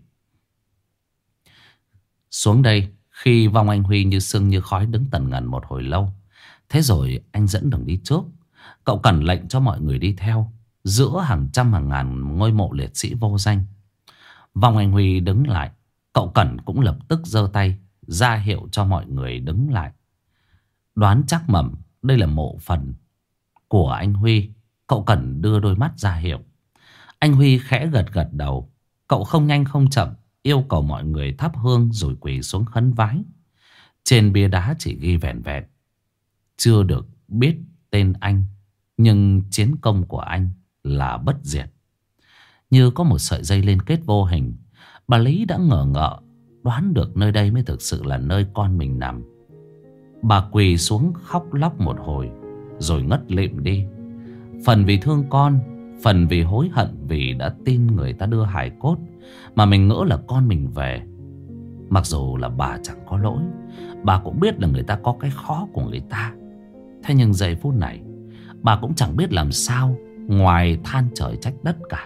Xuống đây, khi vong anh Huy như sương như khói đứng tần ngần một hồi lâu. Thế rồi anh dẫn đường đi trước. Cậu Cẩn lệnh cho mọi người đi theo, giữa hàng trăm hàng ngàn ngôi mộ liệt sĩ vô danh. Vong anh Huy đứng lại, cậu Cẩn cũng lập tức giơ tay ra hiệu cho mọi người đứng lại. Đoán chắc mẩm đây là mộ phần của anh Huy, cậu Cẩn đưa đôi mắt ra hiệu. Anh Huy khẽ gật gật đầu. Cậu không nhanh không chậm yêu cầu mọi người thắp hương rồi quỳ xuống khấn vái. Trên bia đá chỉ ghi vẹn vẹn: chưa được biết tên anh, nhưng chiến công của anh là bất diệt. Như có một sợi dây liên kết vô hình, bà Lý đã ngờ ngợ đoán được nơi đây mới thực sự là nơi con mình nằm. Bà quỳ xuống khóc lóc một hồi rồi ngất lịm đi. Phần vì thương con, phần vì hối hận vì đã tin người ta đưa hài cốt mà mình ngỡ là con mình về. Mặc dù là bà chẳng có lỗi, bà cũng biết là người ta có cái khó của người ta. Thế nhưng giây phút này bà cũng chẳng biết làm sao ngoài than trời trách đất cả.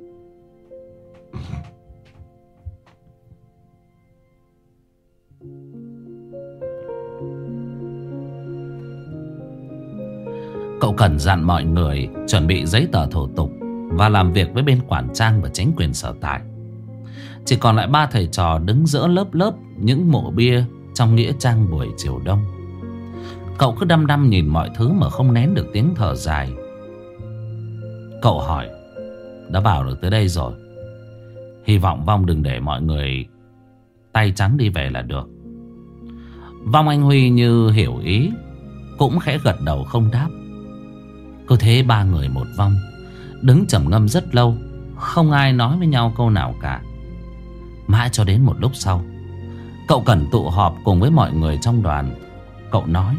Cậu Cẩn dặn mọi người chuẩn bị giấy tờ thủ tục và làm việc với bên quản trang và chính quyền sở tại. Chỉ còn lại 3 thầy trò đứng giữa lớp những mộ bia trong nghĩa trang buổi chiều đông. Cậu cứ đăm đăm nhìn mọi thứ mà không nén được tiếng thở dài. Cậu hỏi: đã vào được tới đây rồi, hy vọng Vong đừng để mọi người tay trắng đi về là được. Vong anh Huy như hiểu ý, cũng khẽ gật đầu không đáp. Cứ thế 3 người một vong đứng trầm ngâm rất lâu, không ai nói với nhau câu nào cả. Mãi cho đến một lúc sau, cậu Cẩn tụ họp cùng với mọi người trong đoàn. Cậu nói: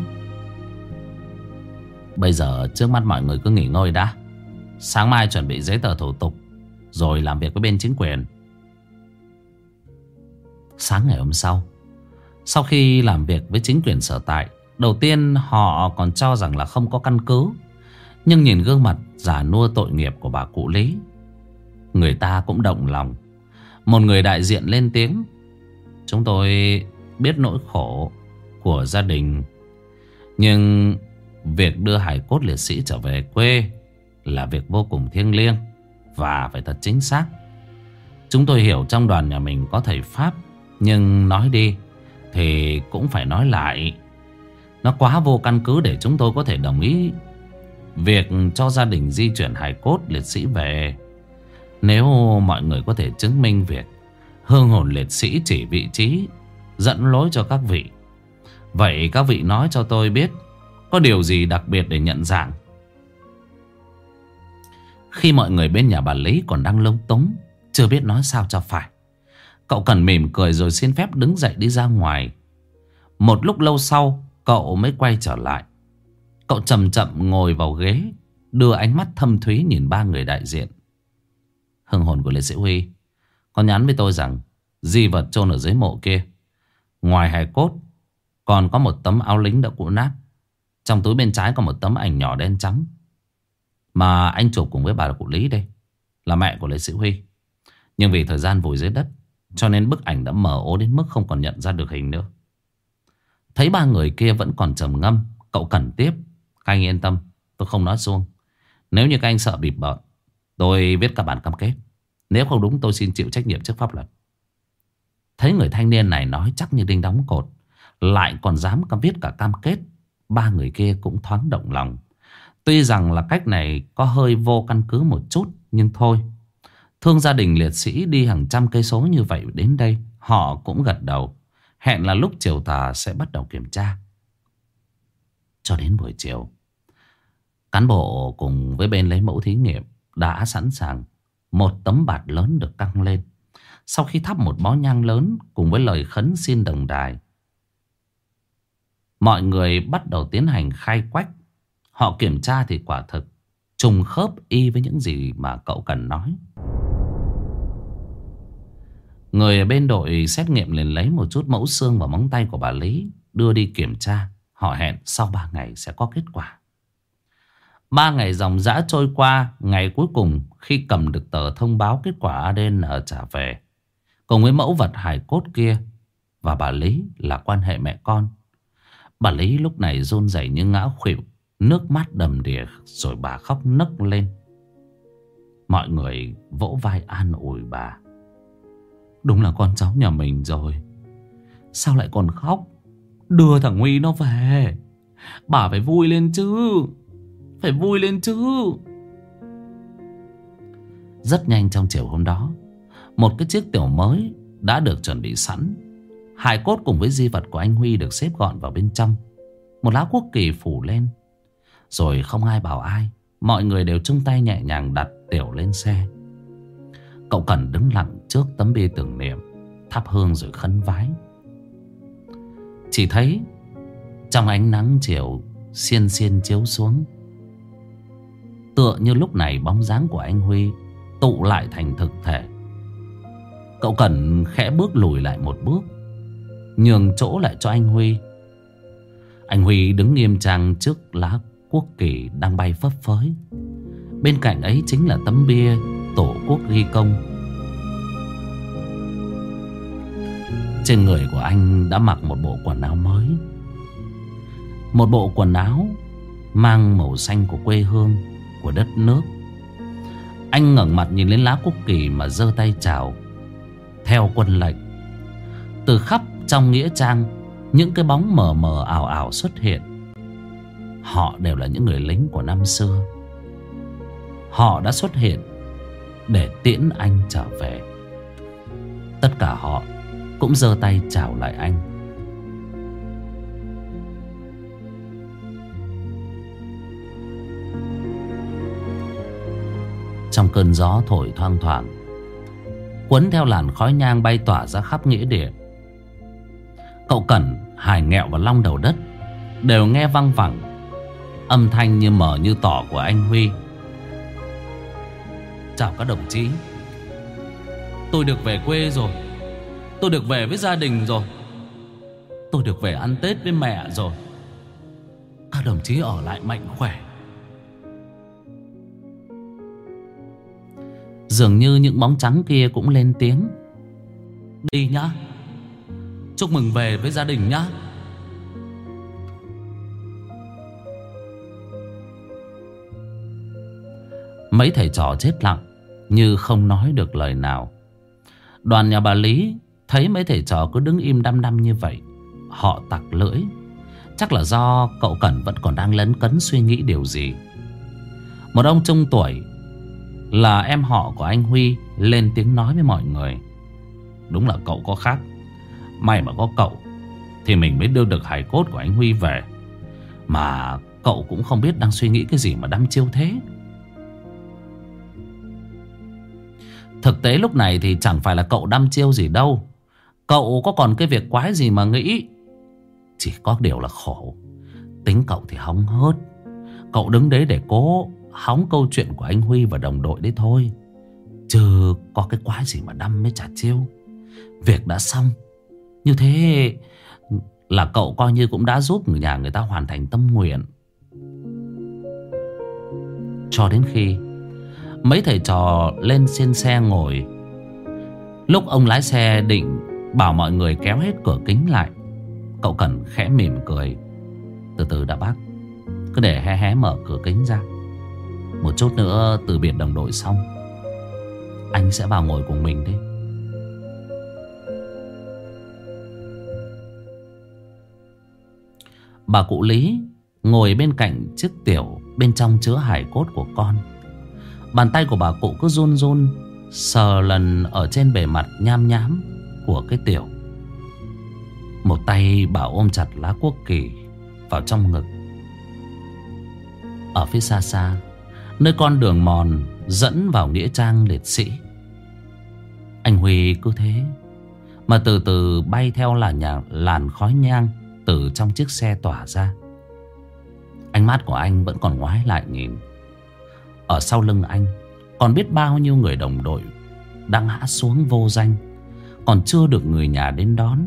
bây giờ trước mắt mọi người cứ nghỉ ngơi đã, sáng mai chuẩn bị giấy tờ thủ tục rồi làm việc với bên chính quyền. Sáng ngày hôm sau, sau khi làm việc với chính quyền sở tại, đầu tiên họ còn cho rằng là không có căn cứ. Nhưng nhìn gương mặt già nua tội nghiệp của bà cụ Lý, người ta cũng động lòng. Một người đại diện lên tiếng: chúng tôi biết nỗi khổ của gia đình, nhưng việc đưa hài cốt liệt sĩ trở về quê là việc vô cùng thiêng liêng và phải thật chính xác. Chúng tôi hiểu trong đoàn nhà mình có thầy Pháp, nhưng nói đi thì cũng phải nói lại. Nó quá vô căn cứ để chúng tôi có thể đồng ý việc cho gia đình di chuyển hài cốt liệt sĩ về. Nếu mọi người có thể chứng minh việc hương hồn liệt sĩ chỉ vị trí dẫn lối cho các vị, vậy các vị nói cho tôi biết có điều gì đặc biệt để nhận dạng. Khi mọi người bên nhà bà Lý còn đang lúng túng, chưa biết nói sao cho phải, cậu Cần mỉm cười rồi xin phép đứng dậy đi ra ngoài. Một lúc lâu sau, cậu mới quay trở lại. Cậu chậm chậm ngồi vào ghế, đưa ánh mắt thâm thúy nhìn 3 người đại diện. Hương hồn của liệt sĩ Huy có nhắn với tôi rằng di vật chôn ở dưới mộ kia, ngoài hài cốt còn có một tấm áo lính đã cũ nát. Trong túi bên trái có một tấm ảnh nhỏ đen trắng mà anh chụp cùng với bà cụ Lý đây, là mẹ của liệt sĩ Huy. Nhưng vì thời gian vùi dưới đất cho nên bức ảnh đã mờ ố đến mức không còn nhận ra được hình nữa. Thấy 3 người kia vẫn còn trầm ngâm, cậu Cẩn tiếp: các anh yên tâm, tôi không nói suông. Nếu như các anh sợ bịp bợm, tôi viết cả bản cam kết. Nếu không đúng tôi xin chịu trách nhiệm trước pháp luật. Thấy người thanh niên này nói chắc như đinh đóng cột, lại còn dám viết cả cam kết, 3 người kia cũng thoáng động lòng. Tuy rằng là cách này có hơi vô căn cứ một chút, nhưng thôi, thương gia đình liệt sĩ đi hàng trăm cây số như vậy đến đây, họ cũng gật đầu, hẹn là lúc chiều tà sẽ bắt đầu kiểm tra. Cho đến buổi chiều, cán bộ cùng với bên lấy mẫu thí nghiệm đã sẵn sàng. Một tấm bạt lớn được căng lên. Sau khi thắp một bó nhang lớn cùng với lời khấn xin đồng đài, mọi người bắt đầu tiến hành khai quách. Họ kiểm tra thì quả thực trùng khớp y với những gì mà cậu Cần nói. Người ở bên đội xét nghiệm liền lấy một chút mẫu xương và móng tay của bà Lý đưa đi kiểm tra. Họ hẹn sau 3 ngày sẽ có kết quả. 3 ngày dòng dã trôi qua. Ngày cuối cùng, khi cầm được tờ thông báo kết quả ADN trả về cùng với mẫu vật hài cốt kia và bà Lý là quan hệ mẹ con, bà Lý lúc này run rẩy như ngã khuỵu, nước mắt đầm đìa, rồi bà khóc nấc lên. Mọi người vỗ vai an ủi bà: đúng là con cháu nhà mình rồi, sao lại còn khóc? Đưa thằng Huy nó về, bà phải vui lên chứ, phải vui lên chứ. Rất nhanh trong chiều hôm đó, một cái chiếc tiểu mới đã được chuẩn bị sẵn. Hài cốt cùng với di vật của anh Huy được xếp gọn vào bên trong, một lá quốc kỳ phủ lên. Rồi không ai bảo ai, mọi người đều chung tay nhẹ nhàng đặt tiểu lên xe. Cậu Cẩn đứng lặng trước tấm bia tưởng niệm, thắp hương rồi khấn vái. Chỉ thấy trong ánh nắng chiều xiên xiên chiếu xuống, tựa như lúc này bóng dáng của anh Huy tụ lại thành thực thể. Cậu Cẩn khẽ bước lùi lại một bước, nhường chỗ lại cho anh Huy. Anh Huy đứng nghiêm trang trước lá quốc kỳ đang bay phấp phới. Bên cạnh ấy chính là tấm bia tổ quốc ghi công. Trên người của anh đã mặc một bộ quần áo mới, một bộ quần áo mang màu xanh của quê hương, của đất nước. Anh ngẩng mặt nhìn lên lá quốc kỳ mà giơ tay chào theo quân lệnh. Từ khắp trong nghĩa trang, những cái bóng mờ mờ ảo ảo xuất hiện. Họ đều là những người lính của năm xưa. Họ đã xuất hiện để tiễn anh trở về. Tất cả họ cũng giơ tay chào lại anh. Trong cơn gió thổi thoang thoảng, quấn theo làn khói nhang bay tỏa ra khắp nghĩa địa, cậu Cẩn, Hải Nghẹo và Long Đầu Đất đều nghe văng vẳng âm thanh như mờ như tỏ của anh Huy. Chào các đồng chí, tôi được về quê rồi, tôi được về với gia đình rồi, tôi được về ăn Tết với mẹ rồi. Các đồng chí ở lại mạnh khỏe. Dường như những bóng trắng kia cũng lên tiếng. Đi nhá, chúc mừng về với gia đình nhá. Mấy thầy trò chết lặng, như không nói được lời nào. Đoàn nhà bà Lý thấy mấy thầy trò cứ đứng im đăm đăm như vậy, họ tặc lưỡi. Chắc là do cậu Cẩn vẫn còn đang lấn cấn suy nghĩ điều gì. Một ông trung tuổi là em họ của anh Huy lên tiếng nói với mọi người. Đúng là cậu có khác. May mà có cậu thì mình mới đưa được hài cốt của anh Huy về. Mà cậu cũng không biết đang suy nghĩ cái gì mà đăm chiêu thế. Thực tế lúc này thì chẳng phải là cậu đăm chiêu gì đâu. Cậu có còn cái việc quái gì mà nghĩ. Chỉ có điều là khổ. Tính cậu thì hóng hớt. Cậu đứng đấy để cố hóng câu chuyện của anh Huy và đồng đội đấy thôi. Chứ có cái quái gì mà đăm mới chả chiêu. Việc đã xong. Như thế là cậu coi như cũng đã giúp người nhà người ta hoàn thành tâm nguyện. Cho đến khi mấy thầy trò lên trên xe ngồi, lúc ông lái xe định bảo mọi người kéo hết cửa kính lại, cậu Cẩn khẽ mỉm cười. Từ từ đã bác, cứ để hé hé mở cửa kính ra. Một chút nữa từ biệt đồng đội xong, anh sẽ vào ngồi cùng mình đấy. Bà cụ Lý ngồi bên cạnh chiếc tiểu bên trong chứa hài cốt của con. Bàn tay của bà cụ cứ run run sờ lần ở trên bề mặt nham nhám của cái tiểu. Một tay bà ôm chặt lá quốc kỳ vào trong ngực. Ở phía xa xa, nơi con đường mòn dẫn vào nghĩa trang liệt sĩ, anh Huy cứ thế mà từ từ bay theo làn khói nhang từ trong chiếc xe tỏa ra. Ánh mắt của anh vẫn còn ngoái lại nhìn. Ở sau lưng anh còn biết bao nhiêu người đồng đội đang ngã xuống vô danh, còn chưa được người nhà đến đón.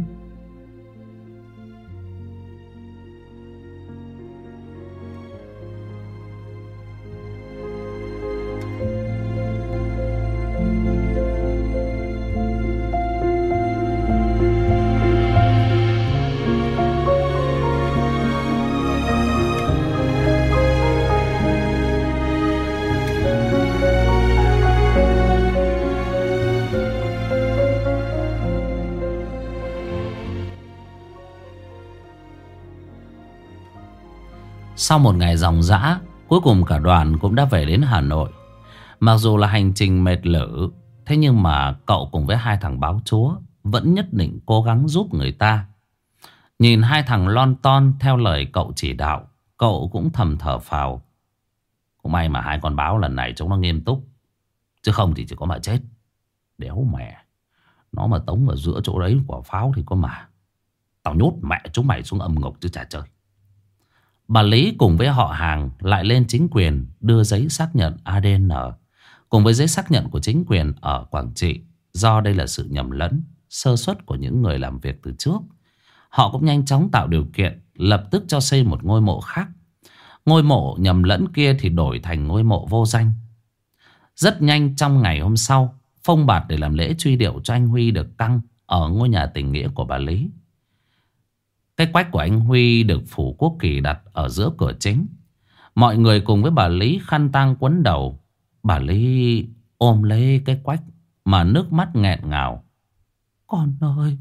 Sau một ngày ròng rã, cuối cùng cả đoàn cũng đã về đến Hà Nội. Mặc dù là hành trình mệt lử, thế nhưng mà cậu cùng với hai thằng báo chúa vẫn nhất định cố gắng giúp người ta. Nhìn hai thằng lon ton theo lời cậu chỉ đạo, cậu cũng thầm thở phào. Cũng may mà hai con báo lần này chúng nó nghiêm túc, chứ không thì chỉ có mà chết. Đéo mẹ. Nó mà tống ở giữa chỗ đấy quả pháo thì có mà. Tao nhốt mẹ chúng mày xuống âm ngục chứ chả chơi. Bà Lý cùng với họ hàng lại lên chính quyền đưa giấy xác nhận ADN cùng với giấy xác nhận của chính quyền ở Quảng Trị. Do đây là sự nhầm lẫn, sơ suất của những người làm việc từ trước, họ cũng nhanh chóng tạo điều kiện lập tức cho xây một ngôi mộ khác. Ngôi mộ nhầm lẫn kia thì đổi thành ngôi mộ vô danh. Rất nhanh trong ngày hôm sau, phông bạt để làm lễ truy điệu cho anh Huy được căng ở ngôi nhà tình nghĩa của bà Lý. Cái quách của anh Huy được phủ quốc kỳ đặt ở giữa cửa chính. Mọi người cùng với bà Lý khăn tang quấn đầu. Bà Lý ôm lấy cái quách mà nước mắt nghẹn ngào. Con ơi,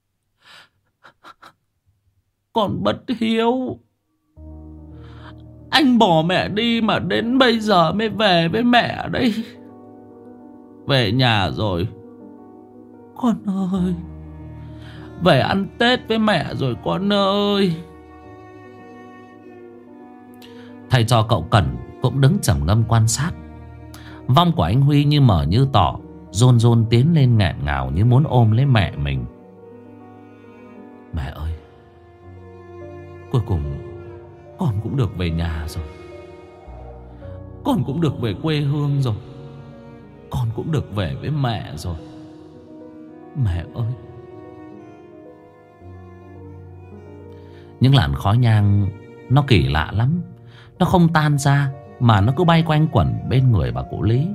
con bất hiếu. Anh bỏ mẹ đi mà đến bây giờ mới về với mẹ đây. Về nhà rồi. Con ơi, về ăn Tết với mẹ rồi con ơi. Thầy trò cậu Cẩn cũng đứng trầm ngâm quan sát. Vong của anh Huy như mở như tỏ, rôn rôn tiến lên nghẹn ngào như muốn ôm lấy mẹ mình. Mẹ ơi, cuối cùng con cũng được về nhà rồi. Con cũng được về quê hương rồi. Con cũng được về với mẹ rồi. Mẹ ơi. Những làn khói nhang nó kỳ lạ lắm. Nó không tan ra mà nó cứ bay quanh quẩn bên người bà cụ Lý.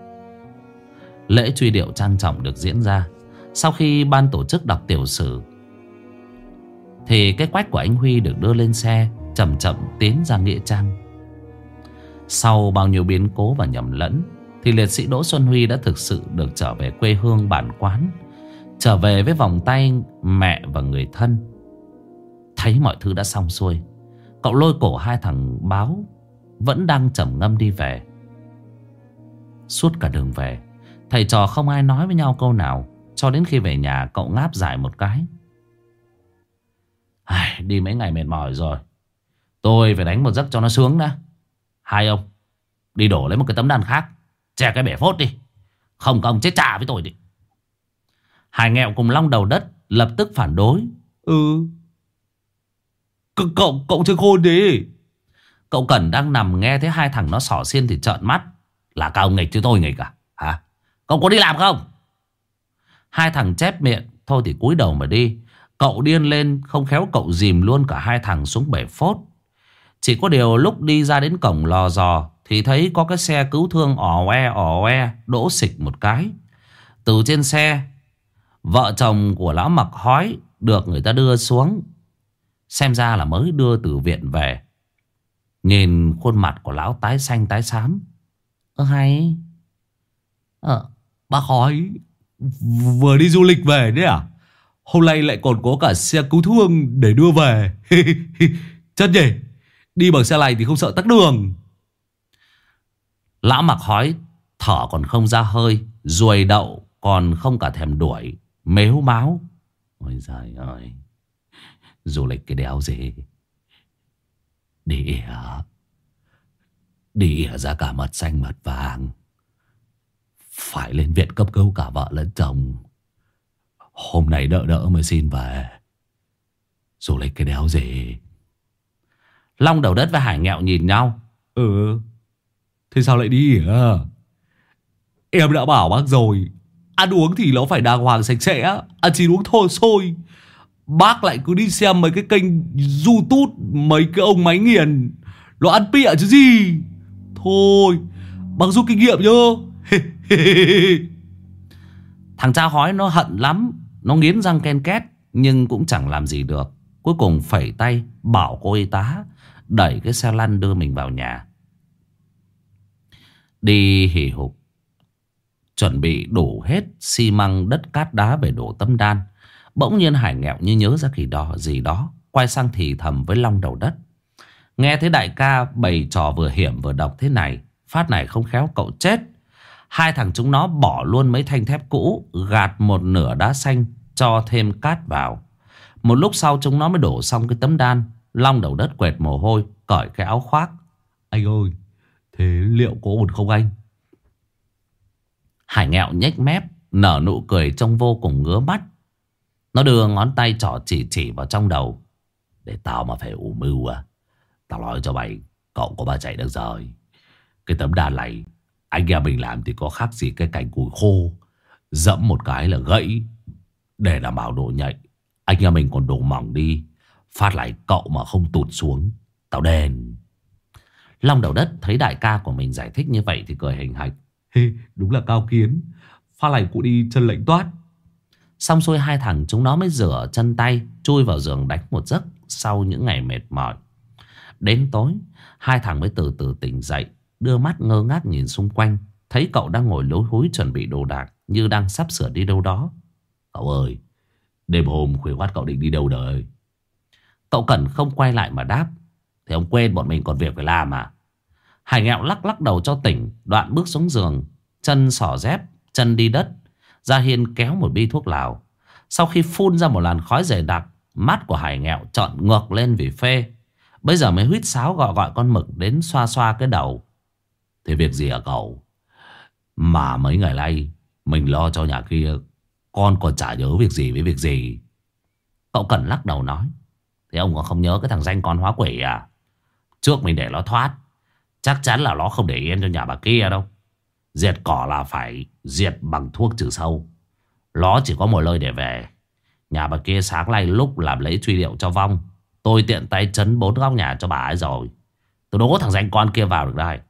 Lễ truy điệu trang trọng được diễn ra. Sau khi ban tổ chức đọc tiểu sử thì cái quách của anh Huy được đưa lên xe, chậm chậm tiến ra nghĩa trang. Sau bao nhiêu biến cố và nhầm lẫn thì liệt sĩ Đỗ Xuân Huy đã thực sự được trở về quê hương bản quán, trở về với vòng tay mẹ và người thân. Thấy mọi thứ đã xong xuôi, cậu lôi cổ hai thằng báo vẫn đang trầm ngâm đi về. Suốt cả đường về, thầy trò không ai nói với nhau câu nào, cho đến khi về nhà cậu ngáp dài một cái. Đi mấy ngày mệt mỏi rồi, tôi phải đánh một giấc cho nó sướng đã. Hai ông đi đổ lấy một cái tấm đàn khác, che cái bể phốt đi, không có ông chết chà với tôi đi. Hải Nghẹo cùng Long Đầu Đất lập tức phản đối. Cậu chơi khôn đi. Cậu Cẩn đang nằm nghe thấy hai thằng nó xỏ xiên thì trợn mắt. Là các ông nghịch chứ tôi nghịch à? Hả? Cậu có đi làm không? Hai thằng chép miệng. Thôi thì cúi đầu mà đi. Cậu điên lên không khéo cậu dìm luôn cả hai thằng xuống bể phốt. Chỉ có điều lúc đi ra đến cổng lò giò thì thấy có cái xe cứu thương ỏ oe đỗ xịch một cái. Từ trên xe, vợ chồng của lão mặc hói được người ta đưa xuống. Xem ra là mới đưa từ viện về. Nhìn khuôn mặt của lão tái xanh tái xám. Hay. Bác hói vừa đi du lịch về đấy à? Hôm nay lại còn có cả xe cứu thương để đưa về. Chất nhỉ, đi bằng xe này thì không sợ tắc đường. Lão mặc hói thở còn không ra hơi, ruồi đậu còn không cả thèm đuổi, mếu máo. Ôi giời ơi, du lịch cái đéo gì. Đi ỉa ra cả mật xanh mật vàng. Phải lên viện cấp cứu cả vợ lẫn chồng. Hôm nay đỡ mới xin về. Du lịch cái đéo gì. Long Đầu Đất và Hải Nghẹo nhìn nhau. Thế sao lại đi ỉa? Em đã bảo bác rồi, ăn uống thì nó phải đàng hoàng sạch sẽ. Ăn chín uống thôi sôi. Bác lại cứ đi xem mấy cái kênh YouTube, mấy cái ông máy nghiền, nó ăn pịa chứ gì. Thôi, bác rút kinh nghiệm nhá. Thằng cha hói nó hận lắm. Nó nghiến răng ken két nhưng cũng chẳng làm gì được. Cuối cùng phẩy tay bảo cô y tá đẩy cái xe lăn đưa mình vào nhà. Đi hì hục chuẩn bị đổ hết xi măng đất cát đá về đổ tấm đan. Bỗng nhiên Hải Nghẹo như nhớ ra gì đó, quay sang thì thầm với Long Đầu Đất. Nghe thấy đại ca bày trò vừa hiểm vừa độc thế này, phát này không khéo cậu chết. Hai thằng chúng nó bỏ luôn mấy thanh thép cũ, gạt một nửa đá xanh, cho thêm cát vào. Một lúc sau chúng nó mới đổ xong cái tấm đan. Long Đầu Đất quệt mồ hôi, cởi cái áo khoác. Anh ơi, thế liệu có ổn không anh? Hải Nghẹo nhếch mép, nở nụ cười trông vô cùng ngứa mắt. Nó đưa ngón tay trỏ chỉ vào trong đầu. Để tao mà phải ủ mưu à? Tao nói cho mày, cậu có mà chạy được rồi. Cái tấm đàn này anh em mình làm thì có khác gì cái cành củi khô, dẫm một cái là gãy. Để đảm bảo độ nhạy, anh em mình còn đổ mỏng đi. Phát lại cậu mà không tụt xuống, tao đền. Long Đầu Đất thấy đại ca của mình giải thích như vậy thì cười hình hạch. Đúng là cao kiến. Phát lại cụ đi chân lệnh toát. Xong xuôi hai thằng chúng nó mới rửa chân tay, chui vào giường đánh một giấc sau những ngày mệt mỏi. Đến tối, hai thằng mới từ từ tỉnh dậy, đưa mắt ngơ ngác nhìn xung quanh. Thấy cậu đang ngồi lúi húi chuẩn bị đồ đạc, như đang sắp sửa đi đâu đó. Cậu ơi, đêm hôm khuya khoắt cậu định đi đâu đời? Cậu Cẩn không quay lại mà đáp. Thì ông quên bọn mình còn việc phải làm à? Hải Nghẹo lắc lắc đầu cho tỉnh, đoạn bước xuống giường, chân xỏ dép, chân đi đất. Gia Hiên kéo một bi thuốc lào. Sau khi phun ra một làn khói dày đặc, mắt của Hải Nghẹo trợn ngược lên vì phê. Bây giờ mới huýt sáo gọi con Mực đến xoa xoa cái đầu. Thế việc gì hả cậu? Mà mấy ngày nay mình lo cho nhà kia, con còn chả nhớ việc gì với việc gì. Cậu Cẩn lắc đầu nói. Thế ông còn không nhớ cái thằng danh con hóa quỷ à? Trước mình để nó thoát, chắc chắn là nó không để yên cho nhà bà kia đâu. Diệt cỏ là phải diệt bằng thuốc trừ sâu. Nó chỉ có một lời để về. Nhà bà kia sáng nay lúc làm lễ truy điệu cho vong, tôi tiện tay chấn 4 góc nhà cho bà ấy rồi. Tôi đố thằng danh con kia vào được đây.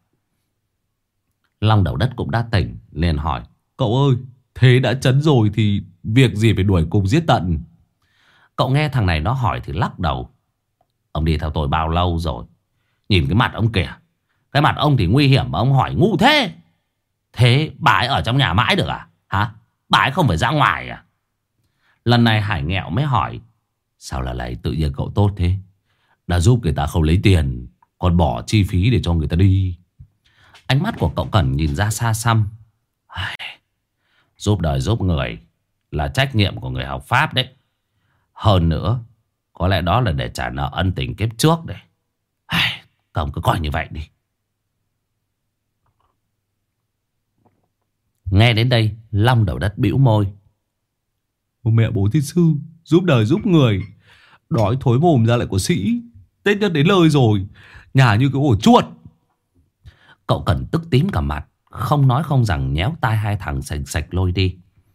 Long Đầu Đất cũng đã tỉnh, liền hỏi. Cậu ơi, thế đã chấn rồi thì việc gì phải đuổi cùng giết tận? Cậu nghe thằng này nó hỏi thì lắc đầu. Ông đi theo tôi bao lâu rồi? Nhìn cái mặt ông kìa. Cái mặt ông thì nguy hiểm mà ông hỏi ngu thế. Thế bà ấy ở trong nhà mãi được à? Hả? Bà ấy không phải ra ngoài à? Lần này Hải Nghẹo mới hỏi. Sao là lại tự nhiên cậu tốt thế? Đã giúp người ta không lấy tiền, còn bỏ chi phí để cho người ta đi. Ánh mắt của cậu Cẩn nhìn ra xa xăm. Giúp đời giúp người là trách nhiệm của người học Pháp đấy. Hơn nữa, có lẽ đó là để trả nợ ân tình kiếp trước đấy. Cậu cứ coi như vậy đi. Nghe đến đây, Long Đầu Đất bĩu môi. Bố mẹ bố thí sư, giúp đời giúp người, đói thối mồm ra lại có sĩ. Tết nhất đến lời rồi, nhà như cái ổ chuột. Cậu Cẩn tức tím cả mặt, không nói không rằng nhéo tai hai thằng sạch sạch lôi đi.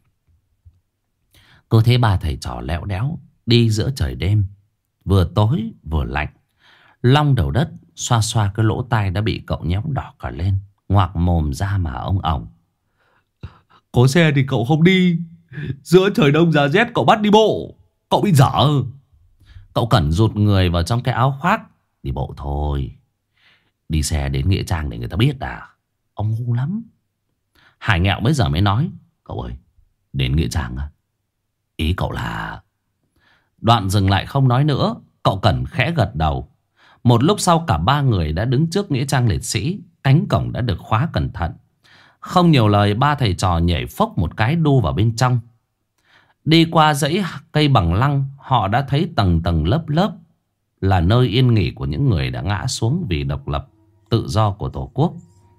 Cứ thế ba thầy trò lẽo đéo đi giữa trời đêm, vừa tối vừa lạnh. Long Đầu Đất xoa xoa cái lỗ tai đã bị cậu nhéo đỏ cả lên, ngoạc mồm ra mà ông ổng. Có xe thì cậu không đi, giữa trời đông giá rét cậu bắt đi bộ, cậu bị dở. Cậu Cẩn rụt người vào trong cái áo khoác. Đi bộ thôi, đi xe đến Nghĩa Trang để người ta biết à? Ông ngu lắm. Hải Nghẹo bây giờ mới nói. Cậu ơi, đến Nghĩa Trang à? Ý cậu là... Đoạn dừng lại không nói nữa. Cậu Cẩn khẽ gật đầu. Một lúc sau cả ba người đã đứng trước Nghĩa Trang liệt sĩ. Cánh cổng đã được khóa cẩn thận. Không nhiều lời, ba thầy trò nhảy phốc một cái đu vào bên trong. Đi qua dãy cây bằng lăng, họ đã thấy tầng tầng lớp lớp là nơi yên nghỉ của những người đã ngã xuống vì độc lập, tự do của Tổ quốc.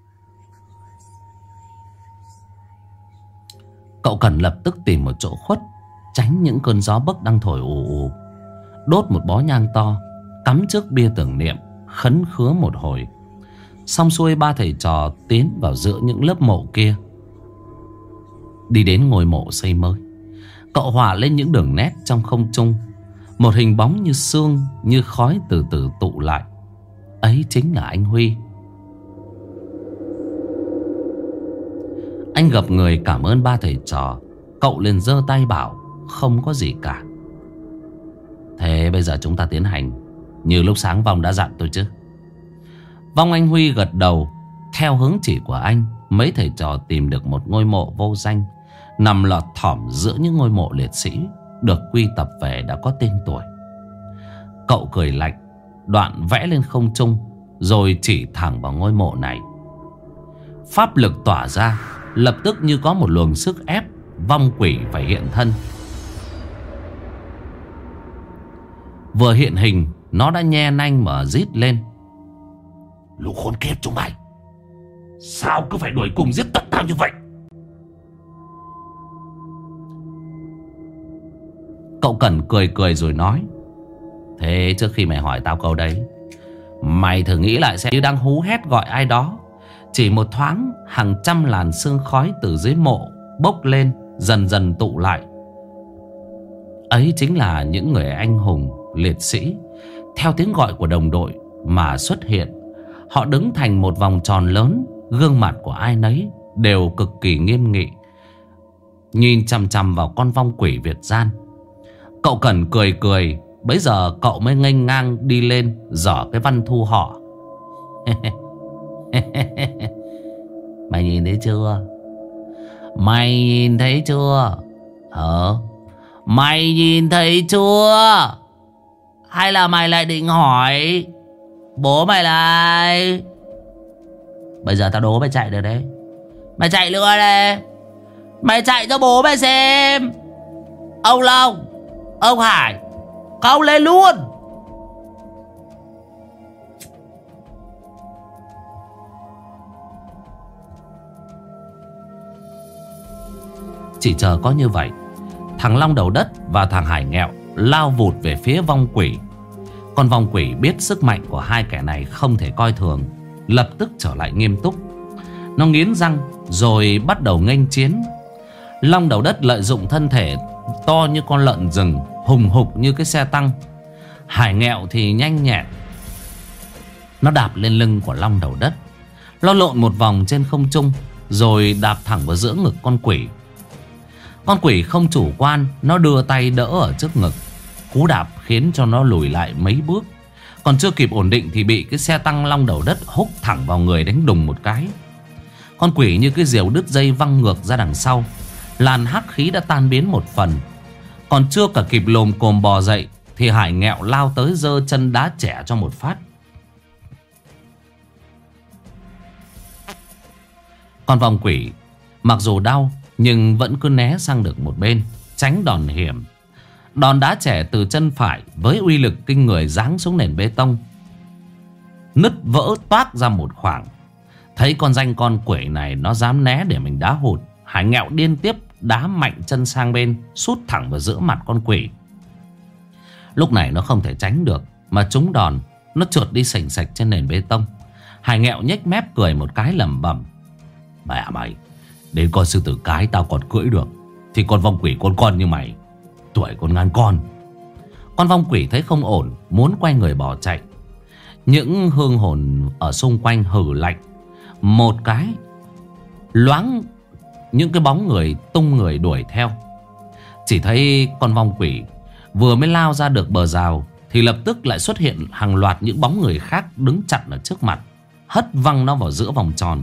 Cậu Cẩn lập tức tìm một chỗ khuất, tránh những cơn gió bấc đang thổi ù ù. Đốt một bó nhang to, cắm trước bia tưởng niệm, khấn khứa một hồi. Xong xuôi ba thầy trò tiến vào giữa những lớp mộ kia. Đi đến ngôi mộ xây mới, cậu họa lên những đường nét trong không trung. Một hình bóng như sương, như khói từ từ tụ lại. Ấy chính là anh Huy. Anh gặp người cảm ơn ba thầy trò. Cậu liền giơ tay bảo không có gì cả. Thế bây giờ chúng ta tiến hành như lúc sáng Vong đã dặn tôi chứ? Vong anh Huy gật đầu. Theo hướng chỉ của anh, mấy thầy trò tìm được một ngôi mộ vô danh, nằm lọt thỏm giữa những ngôi mộ liệt sĩ được quy tập về đã có tên tuổi. Cậu cười lạnh, đoạn vẽ lên không trung, rồi chỉ thẳng vào ngôi mộ này. Pháp lực tỏa ra, lập tức như có một luồng sức ép, vong quỷ phải hiện thân. Vừa hiện hình, nó đã nhe nanh mà rít lên. Lũ khốn kiếp chúng mày, sao cứ phải đuổi cùng giết tận tao như vậy? Cậu Cẩn cười cười rồi nói: thế trước khi mày hỏi tao câu đấy, mày thử nghĩ lại xem, như đang hú hét gọi ai đó. Chỉ một thoáng, hàng trăm làn sương khói từ dưới mộ bốc lên, dần dần tụ lại. Ấy chính là những người anh hùng liệt sĩ theo tiếng gọi của đồng đội mà xuất hiện. Họ đứng thành một vòng tròn lớn, gương mặt của ai nấy đều cực kỳ nghiêm nghị, nhìn chằm chằm vào con vong quỷ Việt gian. Cậu Cẩn cười cười. Bấy giờ cậu mới nghênh ngang đi lên, giở cái văn thu họ. Mày nhìn thấy chưa? Mày nhìn thấy chưa? Mày nhìn thấy chưa? Hay là mày lại định hỏi bố mày là ai? Bây giờ tao đố mày chạy được đấy. Mày chạy nữa đây. Mày chạy cho bố mày xem. Ông Long, ông Hải, cao lên luôn. Chỉ chờ có như vậy, thằng Long đầu đất và thằng Hải nghèo lao vụt về phía vong quỷ. Con vong quỷ biết sức mạnh của hai kẻ này không thể coi thường, lập tức trở lại nghiêm túc. Nó nghiến răng rồi bắt đầu nghênh chiến. Long đầu đất lợi dụng thân thể to như con lợn rừng, hùng hục như cái xe tăng. Hải nghèo thì nhanh nhẹn. Nó đạp lên lưng của Long đầu đất, nó lộn một vòng trên không trung, rồi đạp thẳng vào giữa ngực con quỷ. Con quỷ không chủ quan, nó đưa tay đỡ ở trước ngực. Cú đạp khiến cho nó lùi lại mấy bước. Còn chưa kịp ổn định thì bị cái xe tăng Long đầu đất húc thẳng vào người, đánh đùng một cái. Con quỷ như cái diều đứt dây văng ngược ra đằng sau. Làn hắc khí đã tan biến một phần. Còn chưa cả kịp lồm cồm bò dậy thì Hải nghẹo lao tới giơ chân đá chẻ cho một phát. Con vong quỷ mặc dù đau nhưng vẫn cứ né sang được một bên, tránh đòn hiểm. Đòn đá chẻ từ chân phải với uy lực kinh người giáng xuống nền bê tông, nứt vỡ toác ra một khoảng. Thấy con danh con quỷ này nó dám né để mình đá hụt, Hải nghẹo điên tiếp đá mạnh chân sang bên, sút thẳng vào giữa mặt con quỷ. Lúc này nó không thể tránh được, mà trúng đòn, nó trượt đi sành sạch trên nền bê tông. Hải nghẹo nhếch mép cười một cái lẩm bẩm: mẹ mày, đến con sư tử cái tao còn cưỡi được, thì con vong quỷ con như mày, tuổi còn ngàn con. Con vong quỷ thấy không ổn, muốn quay người bỏ chạy. Những hương hồn ở xung quanh hừ lạnh một cái, loáng những cái bóng người tung người đuổi theo. Chỉ thấy con vong quỷ vừa mới lao ra được bờ rào thì lập tức lại xuất hiện hàng loạt những bóng người khác đứng chặn ở trước mặt, hất văng nó vào giữa vòng tròn.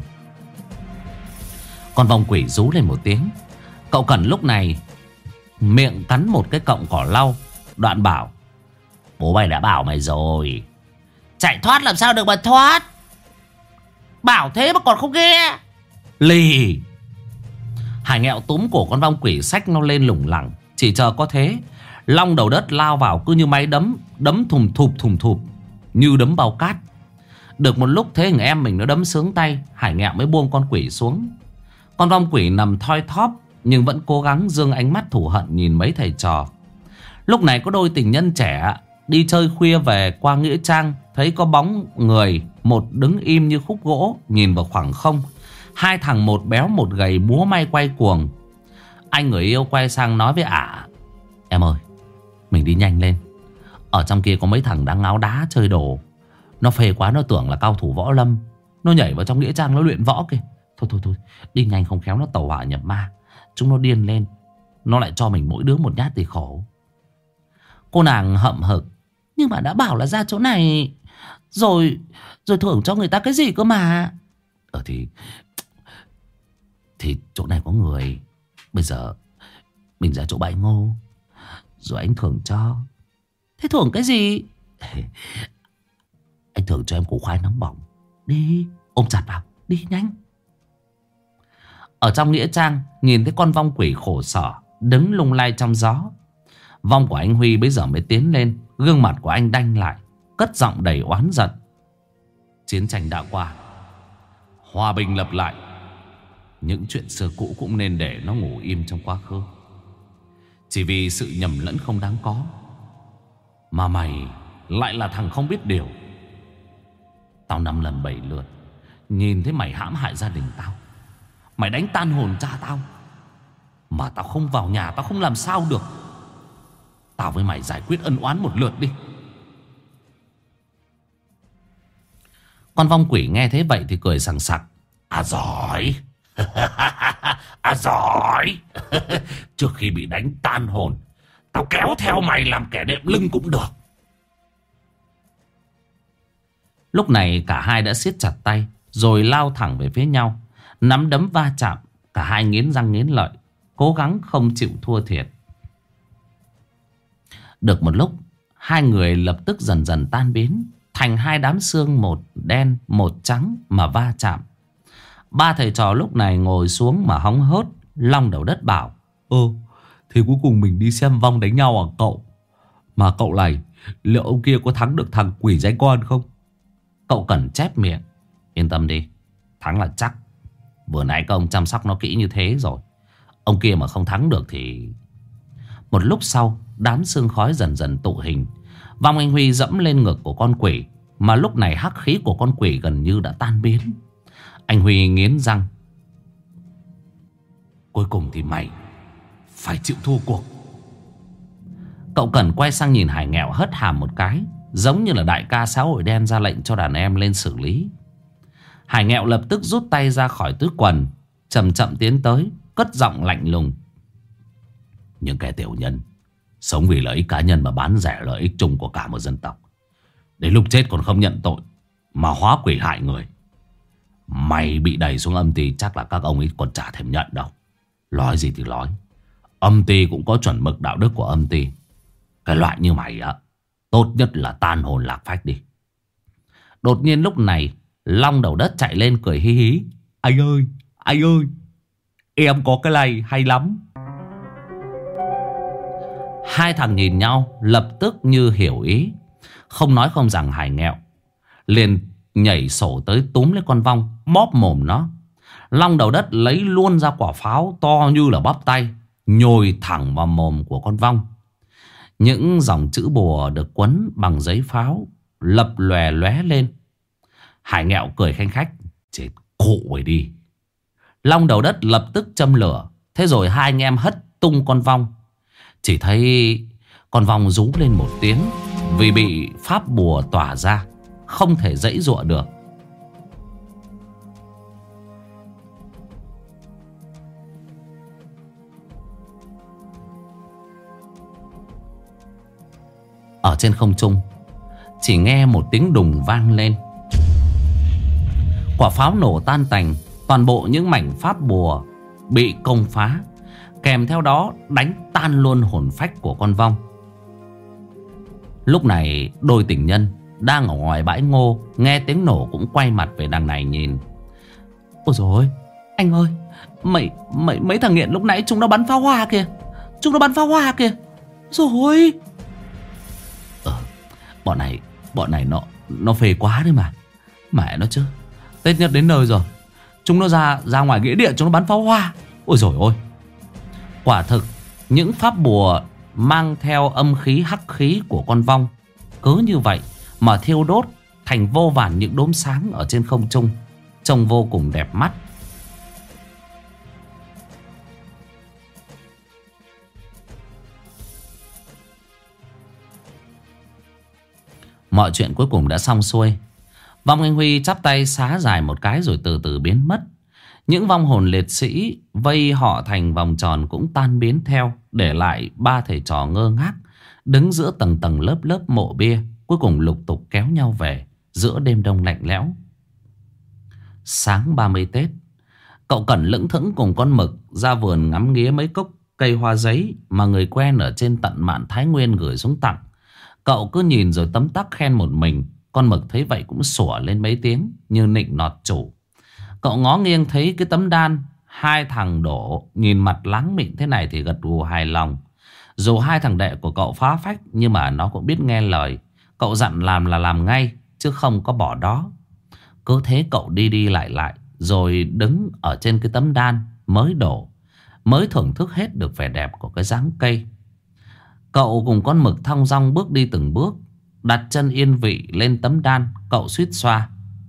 Con vong quỷ rú lên một tiếng. Cậu Cẩn lúc này miệng cắn một cái cọng cỏ lau, đoạn bảo: bố mày đã bảo mày rồi, chạy thoát làm sao được mà thoát. Bảo thế mà còn không nghe. Lì. Hải nghẹo túm cổ con vong quỷ, xách nó lên lủng lẳng. Chỉ chờ có thế, Long đầu đất lao vào cứ như máy đấm, đấm thùm thụp như đấm bao cát. Được một lúc thấy thằng em mình nó đấm sướng tay, Hải nghẹo mới buông con quỷ xuống. Con vong quỷ nằm thoi thóp nhưng vẫn cố gắng dương ánh mắt thù hận nhìn mấy thầy trò. Lúc này có đôi tình nhân trẻ đi chơi khuya về qua nghĩa trang, thấy có bóng người, một đứng im như khúc gỗ nhìn vào khoảng không. Hai thằng một béo một gầy múa may quay cuồng. Anh người yêu quay sang nói với ả: em ơi, mình đi nhanh lên, ở trong kia có mấy thằng đang ngáo đá chơi đồ. Nó phê quá, nó tưởng là cao thủ võ lâm, nó nhảy vào trong nghĩa trang nó luyện võ kìa. Thôi đi nhanh không khéo nó tẩu hỏa nhập ma, chúng nó điên lên, nó lại cho mình mỗi đứa một nhát thì khổ. Cô nàng hậm hực: nhưng mà đã bảo là ra chỗ này rồi thưởng cho người ta cái gì cơ mà. Thì chỗ này có người. Bây giờ mình ra chỗ bãi ngô rồi anh thưởng cho. Thế thưởng cái gì? Anh thưởng cho em củ khoai nóng bỏng. Đi, ôm chặt vào, đi nhanh. Ở trong nghĩa trang nhìn thấy con vong quỷ khổ sở đứng lung lay trong gió. Vong của anh Huy bây giờ mới tiến lên. Gương mặt của anh đanh lại, cất giọng đầy oán giận: chiến tranh đã qua, hòa bình lập lại, những chuyện xưa cũ cũng nên để nó ngủ im trong quá khứ. Chỉ vì sự nhầm lẫn không đáng có mà mày lại là thằng không biết điều. Tao 5 lần 7 lượt nhìn thấy mày hãm hại gia đình tao, mày đánh tan hồn cha tao, mà tao không vào nhà tao không làm sao được. Tao với mày giải quyết ân oán một lượt đi. Con vong quỷ nghe thế vậy thì cười sằng sặc. À giỏi. À giỏi. Trước khi bị đánh tan hồn, tao kéo theo mày làm kẻ đệm lưng cũng được. Lúc này cả hai đã siết chặt tay rồi lao thẳng về phía nhau. Nắm đấm va chạm, cả hai nghiến răng nghiến lợi, cố gắng không chịu thua thiệt. Được một lúc, hai người lập tức dần dần tan biến thành hai đám xương, một đen một trắng mà va chạm. Ba thầy trò lúc này ngồi xuống mà hóng hớt. Long Đầu Đất bảo: Thì cuối cùng mình đi xem vong đánh nhau à cậu? Mà cậu này, liệu ông kia có thắng được thằng quỷ danh con không? Cậu Cẩn chép miệng: Yên tâm đi, thắng là chắc. Vừa nãy các ông chăm sóc nó kỹ như thế rồi. Ông kia mà không thắng được thì... Một lúc sau, đám sương khói dần dần tụ hình. Vong Anh Huy dẫm lên ngực của con quỷ, mà lúc này hắc khí của con quỷ gần như đã tan biến. Anh Huy nghiến răng: Cuối cùng thì mày phải chịu thua cuộc. Cậu Cẩn quay sang nhìn Hải Nghèo hất hàm một cái, giống như là đại ca xã hội đen ra lệnh cho đàn em lên xử lý. Hải Nghèo lập tức rút tay ra khỏi túi quần, chậm chậm tiến tới, cất giọng lạnh lùng: Những kẻ tiểu nhân sống vì lợi ích cá nhân mà bán rẻ lợi ích chung của cả một dân tộc, đến lúc chết còn không nhận tội mà hóa quỷ hại người. Mày bị đẩy xuống âm ty chắc là các ông ấy còn chả thèm nhận đâu. Nói gì thì nói, âm ty cũng có chuẩn mực đạo đức của âm ty. Cái loại như mày á, tốt nhất là tan hồn lạc phách đi. Đột nhiên lúc này, Long Đầu Đất chạy lên cười hí hí: Anh ơi, em có cái này hay lắm. Hai thằng nhìn nhau lập tức như hiểu ý. Không nói không rằng Hải Nghèo liền nhảy sổ tới túm lấy con vong, móp mồm nó. Long Đầu Đất lấy luôn ra quả pháo to như là bắp tay, nhồi thẳng vào mồm của con vong. Những dòng chữ bùa được quấn bằng giấy pháo lập lòe lóe lên. Hải Nghèo cười khanh khách: Chết cụ ấy đi. Long Đầu Đất lập tức châm lửa. Thế rồi hai anh em hất tung con vong. Chỉ thấy con vong rú lên một tiếng, vì bị pháp bùa tỏa ra, không thể giãy giụa được. Ở trên không trung chỉ nghe một tiếng đùng vang lên. Quả pháo nổ tan tành. Toàn bộ những mảnh pháp bùa bị công phá, kèm theo đó đánh tan luôn hồn phách của con vong. Lúc này đôi tình nhân đang ở ngoài bãi ngô nghe tiếng nổ cũng quay mặt về đằng này nhìn. Ôi dồi ôi, anh ơi, mấy thằng nghiện lúc nãy chúng nó bắn pháo hoa kìa. Chúng nó bắn pháo hoa kìa. Rồi Bọn này nó phê quá đấy mà. Mẹ nó chứ, Tết nhất đến nơi rồi, chúng nó ra ngoài nghĩa địa chúng nó bắn pháo hoa. Ôi dồi ôi. Quả thực những pháp bùa mang theo âm khí hắc khí của con vong cứ như vậy mà thiêu đốt thành vô vàn những đốm sáng ở trên không trung, trông vô cùng đẹp mắt. Mọi chuyện cuối cùng đã xong xuôi. Vong Anh Huy chắp tay xá dài một cái rồi từ từ biến mất. Những vong hồn liệt sĩ vây họ thành vòng tròn cũng tan biến theo, để lại ba thầy trò ngơ ngác đứng giữa tầng tầng lớp lớp mộ bia, cuối cùng lục tục kéo nhau về giữa đêm đông lạnh lẽo. Sáng 30 Tết, cậu Cẩn lững thững cùng con Mực ra vườn ngắm nghía mấy cốc cây hoa giấy mà người quen ở trên tận Mạn Thái Nguyên gửi xuống tặng. Cậu cứ nhìn rồi tấm tắc khen một mình. Con Mực thấy vậy cũng sủa lên mấy tiếng như nịnh nọt chủ. Cậu ngó nghiêng thấy cái tấm đan hai thằng đổ nhìn mặt láng mịn thế này thì gật gù hài lòng. Dù hai thằng đệ của cậu phá phách, nhưng mà nó cũng biết nghe lời. Cậu dặn làm là làm ngay, chứ không có bỏ đó. Cứ thế cậu đi lại, rồi đứng ở trên cái tấm đan mới đổ, mới thưởng thức hết được vẻ đẹp của cái dáng cây Cậu cùng con mực thong dong bước đi từng bước, đặt chân yên vị lên tấm đan. Cậu suýt xoa.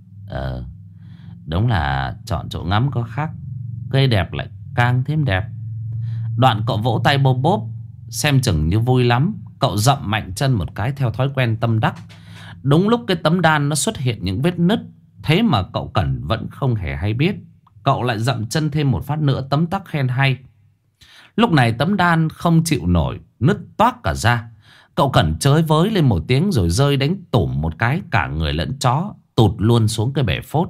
Đúng là chọn chỗ ngắm có khác, cây đẹp lại càng thêm đẹp. Đoạn cậu vỗ tay bốp bốp, xem chừng như vui lắm. Cậu dậm mạnh chân một cái theo thói quen tâm đắc. Đúng lúc cái tấm đan nó xuất hiện những vết nứt, thế mà cậu Cẩn vẫn không hề hay biết. Cậu lại dậm chân thêm một phát nữa, tấm tắc khen hay. Lúc này tấm đan không chịu nổi, nứt toác cả ra. Cậu Cẩn chới với lên một tiếng rồi rơi đánh tủm một cái, cả người lẫn chó tụt luôn xuống cái bể phốt.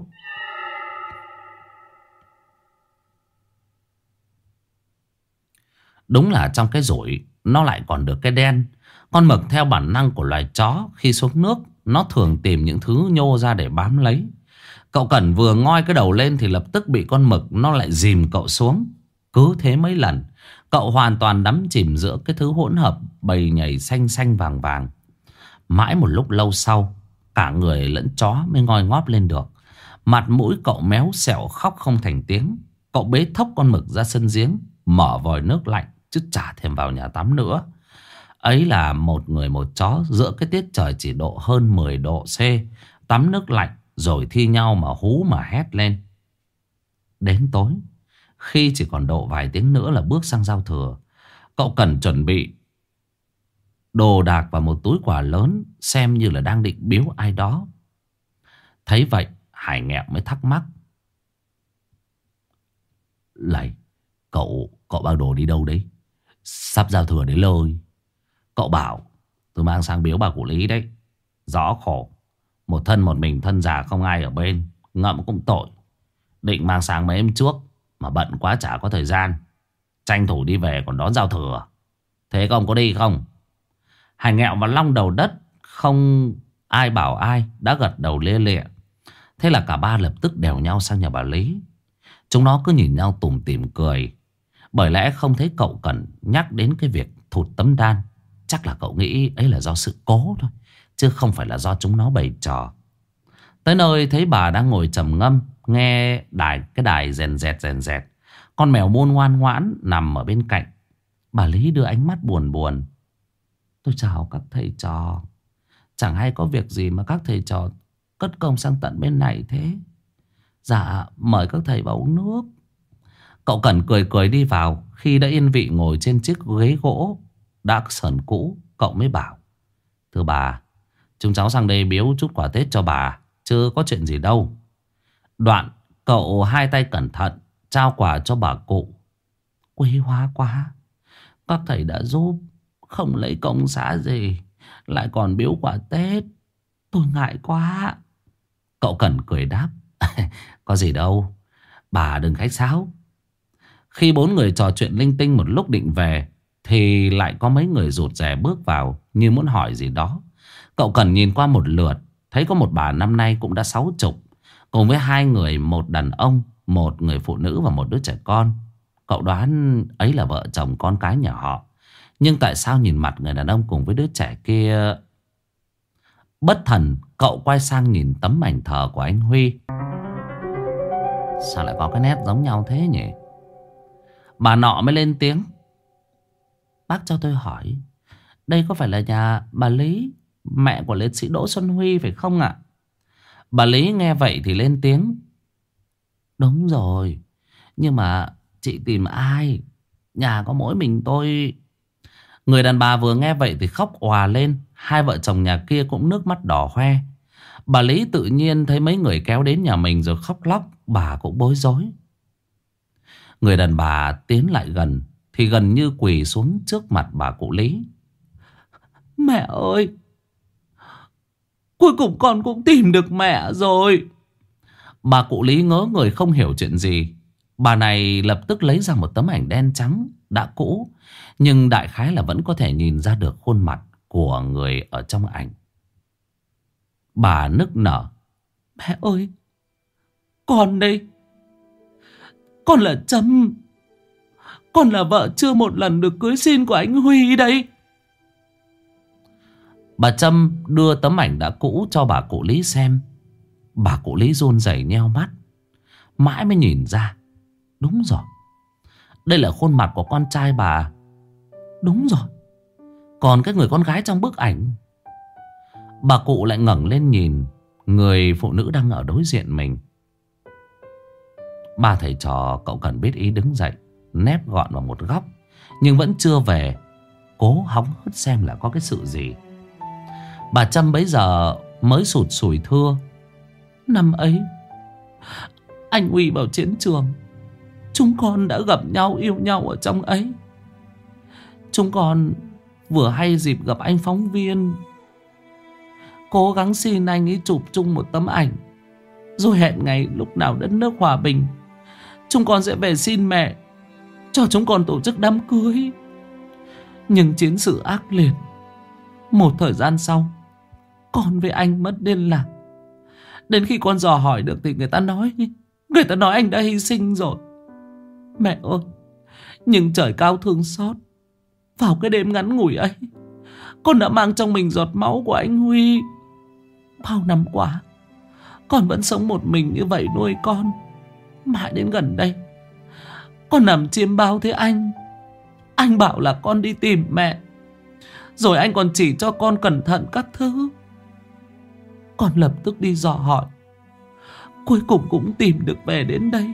Đúng là trong cái rủi nó lại còn được cái đen. Con mực theo bản năng của loài chó, khi xuống nước nó thường tìm những thứ nhô ra để bám lấy. Cậu Cẩn vừa ngoi cái đầu lên thì lập tức bị con mực nó lại dìm cậu xuống. Cứ thế mấy lần, cậu hoàn toàn đắm chìm giữa cái thứ hỗn hợp bầy nhảy xanh xanh vàng vàng. Mãi một lúc lâu sau, cả người lẫn chó mới ngoi ngóp lên được. Mặt mũi cậu méo xẹo khóc không thành tiếng. Cậu bế thốc con mực ra sân giếng, mở vòi nước lạnh chứ chả thèm vào nhà tắm nữa. Ấy là một người một chó giữa cái tiết trời chỉ độ hơn 10 độ C, tắm nước lạnh rồi thi nhau mà hú mà hét lên. Đến tối, khi chỉ còn độ vài tiếng nữa là bước sang giao thừa, cậu cần chuẩn bị đồ đạc và một túi quà lớn, xem như là đang định biếu ai đó. Thấy vậy, Hải Nghẹo mới thắc mắc. Lạy, cậu mang đồ đi đâu đấy? Sắp giao thừa đến lời. Cậu bảo tôi mang sang biếu bà cụ Lý đấy. Rõ khổ, một thân một mình, thân già không ai ở bên, ngậm cũng tội. Định mang sang mấy hôm trước mà bận quá chả có thời gian, tranh thủ đi về còn đón giao thừa. Thế ông có đi không? Hải Nghẹo và Long Đầu Đất không ai bảo ai, đã gật đầu lia lịa. Thế là cả ba lập tức đèo nhau sang nhà bà Lý. Chúng nó cứ nhìn nhau tủm tỉm cười. Bởi lẽ không thấy cậu Cẩn nhắc đến cái việc thụt tấm đan. Chắc là cậu nghĩ ấy là do sự cố thôi, chứ không phải là do chúng nó bày trò. Tới nơi thấy bà đang ngồi trầm ngâm, nghe cái đài rèn rẹt. Con mèo Môn ngoan ngoãn nằm ở bên cạnh. Bà Lý đưa ánh mắt buồn buồn. Tôi chào các thầy trò. Chẳng hay có việc gì mà các thầy trò cất công sang tận bên này thế? Dạ, mời các thầy vào uống nước. Cậu Cẩn cười đi vào. Khi đã yên vị ngồi trên chiếc ghế gỗ đã sờn cũ, cậu mới bảo. Thưa bà, chúng cháu sang đây biếu chút quà Tết cho bà, chứ có chuyện gì đâu. Đoạn cậu hai tay cẩn thận trao quà cho bà cụ. Quý hóa quá, các thầy đã giúp, không lấy công xã gì, lại còn biếu quà Tết, tôi ngại quá. Cậu Cẩn cười đáp. Có gì đâu, bà đừng khách sáo. Khi bốn người trò chuyện linh tinh một lúc định về, thì lại có mấy người rụt rè bước vào như muốn hỏi gì đó. Cậu Cẩn nhìn qua một lượt, thấy có một bà năm nay cũng đã 60, cùng với hai người, một đàn ông, một người phụ nữ và một đứa trẻ con. Cậu đoán ấy là vợ chồng con cái nhà họ. Nhưng tại sao nhìn mặt người đàn ông cùng với đứa trẻ kia? Bất thần cậu quay sang nhìn tấm ảnh thờ của anh Huy. Sao lại có cái nét giống nhau thế nhỉ? Bà nọ mới lên tiếng. Bác cho tôi hỏi, đây có phải là nhà bà Lý, mẹ của liệt sĩ Đỗ Xuân Huy phải không ạ? Bà Lý nghe vậy thì lên tiếng. Đúng rồi, nhưng mà chị tìm ai? Nhà có mỗi mình tôi. Người đàn bà vừa nghe vậy thì khóc òa lên. Hai vợ chồng nhà kia cũng nước mắt đỏ hoe. Bà Lý tự nhiên thấy mấy người kéo đến nhà mình rồi khóc lóc, bà cũng bối rối. Người đàn bà tiến lại gần thì gần như quỳ xuống trước mặt bà cụ Lý. Mẹ ơi, cuối cùng con cũng tìm được mẹ rồi. Bà cụ Lý ngớ người không hiểu chuyện gì. Bà này lập tức lấy ra một tấm ảnh đen trắng đã cũ, nhưng đại khái là vẫn có thể nhìn ra được khuôn mặt của người ở trong ảnh. Bà nức nở. Mẹ ơi, con đây, con là Trâm, con là vợ chưa một lần được cưới xin của anh Huy đây. Bà Trâm đưa tấm ảnh đã cũ cho bà cụ Lý xem. Bà cụ Lý run rẩy nheo mắt, mãi mới nhìn ra. Đúng rồi, đây là khuôn mặt của con trai bà. Đúng rồi, Còn cái người con gái trong bức ảnh, bà cụ lại ngẩng lên nhìn người phụ nữ đang ở đối diện mình. Ba thầy trò cậu cần biết ý đứng dậy, nép gọn vào một góc, nhưng vẫn chưa về, cố hóng hớt xem là có cái sự gì. Bà Trâm bấy giờ mới sụt sùi thưa: năm ấy anh Huy vào chiến trường, chúng con đã gặp nhau, yêu nhau ở trong ấy. Chúng con vừa hay dịp gặp anh phóng viên, cố gắng xin anh ấy chụp chung một tấm ảnh, rồi hẹn ngày lúc nào đất nước hòa bình, chúng con sẽ về xin mẹ cho chúng con tổ chức đám cưới. Nhưng chiến sự ác liệt, một thời gian sau con với anh mất liên lạc. Đến khi con dò hỏi được thì người ta nói anh đã hy sinh rồi. Mẹ ơi, nhưng trời cao thương xót, vào cái đêm ngắn ngủi ấy, con đã mang trong mình giọt máu của anh Huy. Bao năm qua con vẫn sống một mình như vậy nuôi con. Mãi đến gần đây con nằm chiêm bao thế anh bảo là con đi tìm mẹ, rồi anh còn chỉ cho con cẩn thận các thứ. Con lập tức đi dò hỏi, cuối cùng cũng tìm được về đến đây.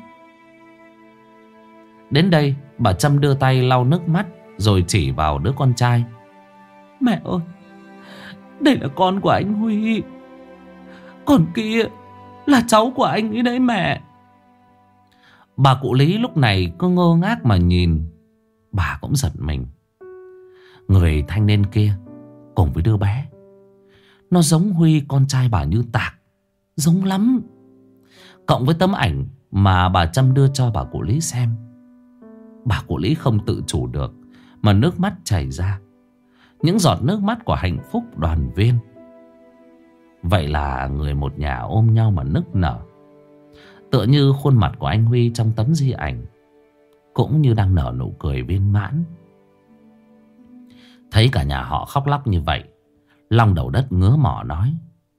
Đến đây bà Trâm đưa tay lau nước mắt, rồi chỉ vào đứa con trai: mẹ ơi, đây là con của anh Huy, còn kia là cháu của anh ấy đấy mẹ. Bà cụ Lý lúc này cứ ngơ ngác mà nhìn. Bà cũng giật mình. Người thanh niên kia cùng với đứa bé, nó giống Huy con trai bà như tạc, giống lắm. Cộng với tấm ảnh mà bà Trâm đưa cho bà cụ Lý xem, bà cụ Lý không tự chủ được mà nước mắt chảy ra. Những giọt nước mắt của hạnh phúc đoàn viên. Vậy là người một nhà ôm nhau mà nức nở, tựa như khuôn mặt của anh Huy trong tấm di ảnh cũng như đang nở nụ cười viên mãn. Thấy cả nhà họ khóc lóc như vậy, Long Đầu Đất ngứa mỏ nói: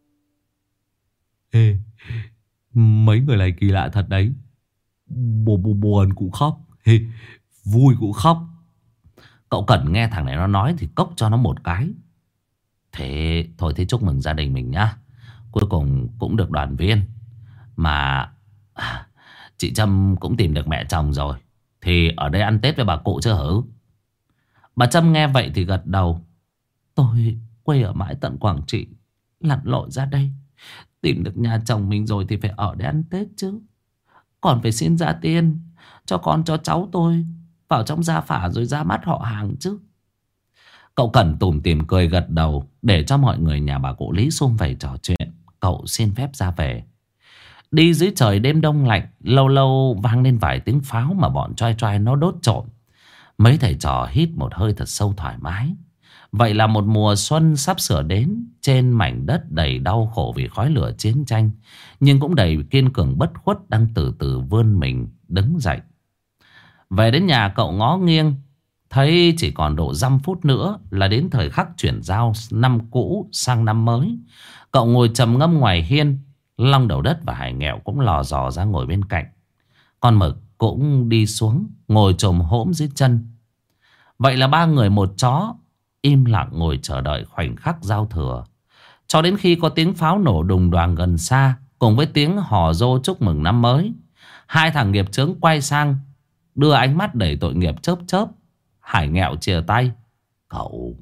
Ê, mấy người này kỳ lạ thật đấy. Buồn cũng khóc, vui cũng khóc. Cậu Cẩn nghe thằng này nó nói thì cốc cho nó một cái. Thế thôi, thế chúc mừng gia đình mình nhá, cuối cùng cũng được đoàn viên. Mà chị Trâm cũng tìm được mẹ chồng rồi, thì ở đây ăn Tết với bà cụ chứ hử? Bà Trâm nghe vậy thì gật đầu: tôi quê ở mãi tận Quảng Trị, lặn lội ra đây, tìm được nhà chồng mình rồi thì phải ở đây ăn Tết chứ. Còn phải xin gia tiên cho con cho cháu tôi vào trong gia phả rồi ra mắt họ hàng chứ. Cậu Cẩn tủm tỉm cười gật đầu, để cho mọi người nhà bà cụ Lý sum vầy trò chuyện. Cậu xin phép ra về. Đi dưới trời đêm đông lạnh, lâu lâu vang lên vài tiếng pháo mà bọn trai trai nó đốt trộm. Mấy thầy trò hít một hơi thật sâu thoải mái. Vậy là một mùa xuân sắp sửa đến, trên mảnh đất đầy đau khổ vì khói lửa chiến tranh, nhưng cũng đầy kiên cường bất khuất, đang từ từ vươn mình đứng dậy. Về đến nhà, cậu ngó nghiêng thấy chỉ còn độ 5 phút nữa là đến thời khắc chuyển giao năm cũ sang năm mới. Cậu ngồi trầm ngâm ngoài hiên. Long Đầu Đất và Hải Nghèo cũng lò dò ra ngồi bên cạnh. Con Mực cũng đi xuống ngồi chồm hổm dưới chân. Vậy là ba người một chó im lặng ngồi chờ đợi khoảnh khắc giao thừa, cho đến khi có tiếng pháo nổ đùng đoàng gần xa, cùng với tiếng hò rô chúc mừng năm mới. Hai thằng nghiệp chướng quay sang, đưa ánh mắt đầy tội nghiệp chớp chớp. Hải Nghèo chìa tay: cậu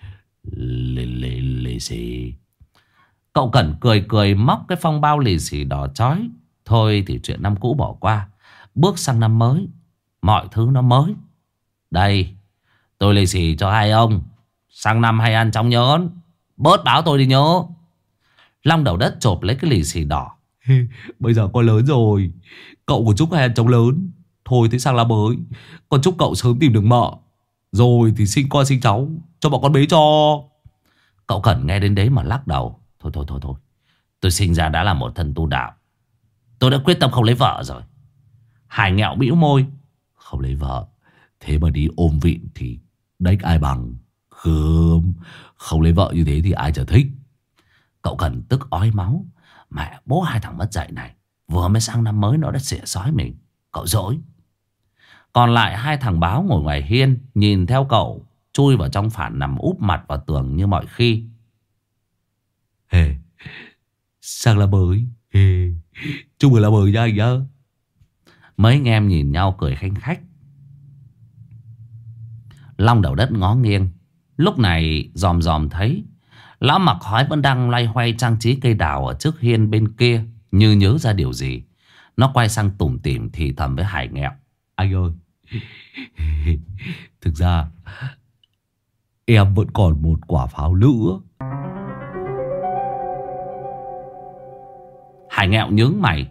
lì xì. Cậu Cẩn cười cười móc cái phong bao lì xì đỏ chói. Thôi thì chuyện năm cũ bỏ qua, bước sang năm mới, mọi thứ nó mới. Đây, tôi lì xì cho hai ông, sang năm hay ăn chóng nhớ, bớt báo tôi đi nhớ. Long Đầu Đất chộp lấy cái lì xì đỏ: Bây giờ con lớn rồi, cậu còn chúc hai ăn chóng lớn. Thôi thế sang năm mới, con chúc cậu sớm tìm được mợ, rồi thì sinh con sinh cháu cho bọn con bế cho. Cậu Cẩn nghe đến đấy mà lắc đầu: Thôi, tôi sinh ra đã là một thân tu đạo, tôi đã quyết tâm không lấy vợ rồi. Hải Nghèo bĩu môi: không lấy vợ, thế mà đi ôm vịn thì đếch ai bằng. Không lấy vợ như thế thì ai chả thích. Cậu Cẩn tức ói máu: mẹ bố hai thằng mất dạy này, vừa mới sang năm mới nó đã xỉa xói mình. Cậu dỗi. Còn lại hai thằng báo ngồi ngoài hiên nhìn theo cậu chui vào trong phản nằm úp mặt vào tường như mọi khi. Hey, sang năm mới. Hey, chúc mừng năm mới nha anh nhá. Mấy anh em nhìn nhau cười khanh khách. Long Đầu Đất ngó nghiêng. Lúc này dòm dòm thấy lão Mặc Hói vẫn đang loay hoay trang trí cây đào ở trước hiên bên kia, như nhớ ra điều gì. Nó quay sang tủm tỉm thì thầm với Hải Nghẹo: Anh ơi, thực ra em vẫn còn một quả pháo nữa. Hải Nghẹo nhướng mày: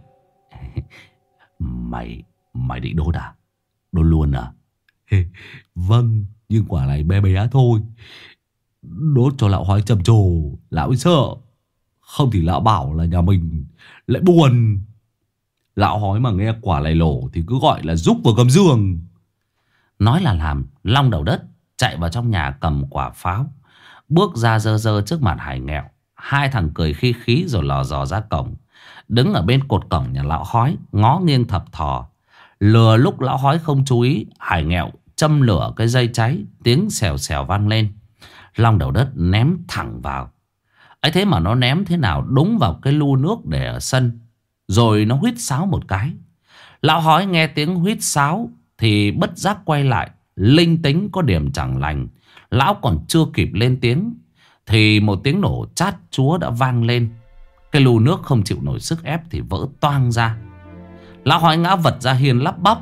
Mày định đốt à? Đốt luôn à? Vâng, nhưng quả này bé bé thôi. Đốt cho lão Hói trầm trồ, lão ấy sợ. Không thì lão bảo là nhà mình lại buồn. Lão Hói mà nghe quả này lổ thì cứ gọi là rúc vào gầm giường. Nói là làm. Long Đầu Đất chạy vào trong nhà cầm quả pháo, bước ra dơ dơ trước mặt Hải Nghẹo. Hai thằng cười khí khí rồi lò dò ra cổng. Đứng ở bên cột cổng nhà lão Hói, ngó nghiêng thập thò. Lừa lúc lão Hói không chú ý, Hải Nghẹo châm lửa cái dây cháy, tiếng xèo xèo vang lên. Long Đầu Đất ném thẳng vào. Ấy thế mà nó ném thế nào đúng vào cái lu nước để ở sân. Rồi nó huýt sáo một cái. Lão Hói nghe tiếng huýt sáo thì bất giác quay lại. Linh tính có điểm chẳng lành. Lão còn chưa kịp lên tiếng thì một tiếng nổ chát chúa đã vang lên. Cái lu nước không chịu nổi sức ép thì vỡ toang ra. Lão Hói ngã vật ra hiên lắp bắp: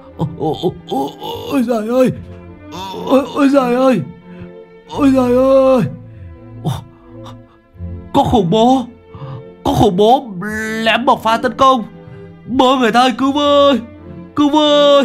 Ôi giời ơi! Ôi giời ơi! Ôi giời ơi! Có khủng bố! Có khủng bố lém bộc phá tấn công! Bố người ta ơi, cứu với! Cứu với!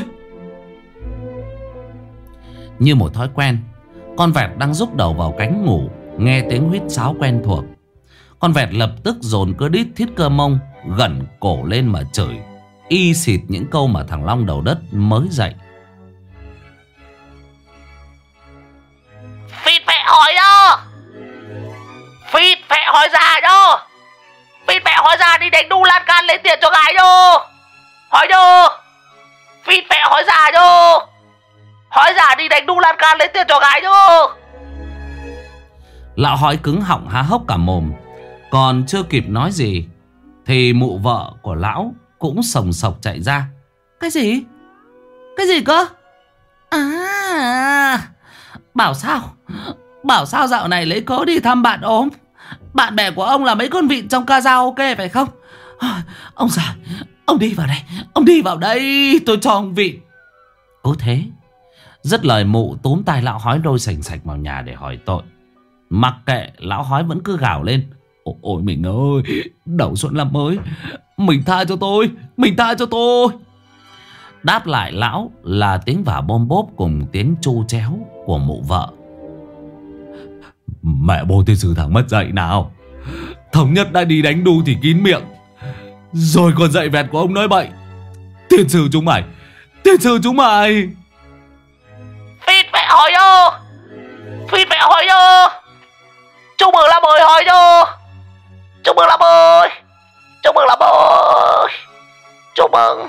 Như một thói quen, con vẹt đang rúc đầu vào cánh ngủ nghe tiếng huýt sáo quen thuộc. Con vẹt lập tức dồn cơ đít thít cơ mông, gẩn cổ lên mà chửi y xịt những câu mà thằng Long Đầu Đất mới dạy. Phịt mẹ hỏi đó! Phịt mẹ hỏi già đó! Phịt mẹ hỏi già đi đánh đu lan can lấy tiền cho gái đó! Hỏi đó! Phịt mẹ hỏi già đó! Hỏi già đi đánh đu lan can lấy tiền cho gái đó! Lão Hói cứng họng há hốc cả mồm. Còn chưa kịp nói gì thì mụ vợ của lão cũng sồng sộc chạy ra. Cái gì? Cái gì cơ? À, Bảo sao dạo này lấy cớ đi thăm bạn ốm. Bạn bè của ông là mấy con vịn trong karaoke phải không? Ông già, ông đi vào đây. Ông đi vào đây, tôi cho ông vịn. Cố thế. Dứt lời mụ túm tay lão Hói đôi sành sạch vào nhà để hỏi tội. Mặc kệ, lão Hói vẫn cứ gào lên: Ôi mình ơi, đầu xuân năm mới, mình tha cho tôi, mình tha cho tôi. Đáp lại lão là tiếng vả bom bốp cùng tiếng chu chéo của mụ vợ. Mẹ bố tiên sư thằng mất dạy nào. Thống nhất đã đi đánh đu thì kín miệng, rồi còn dạy vẹt của ông nói bậy. Tiên sư chúng mày, tiên sư chúng mày. Phịt mẹ hỏi đâu! Phịt mẹ hỏi đâu! Chúc mừng năm mới hỏi đâu! Chúc mừng năm mới! Chúc mừng năm mới! Chúc mừng!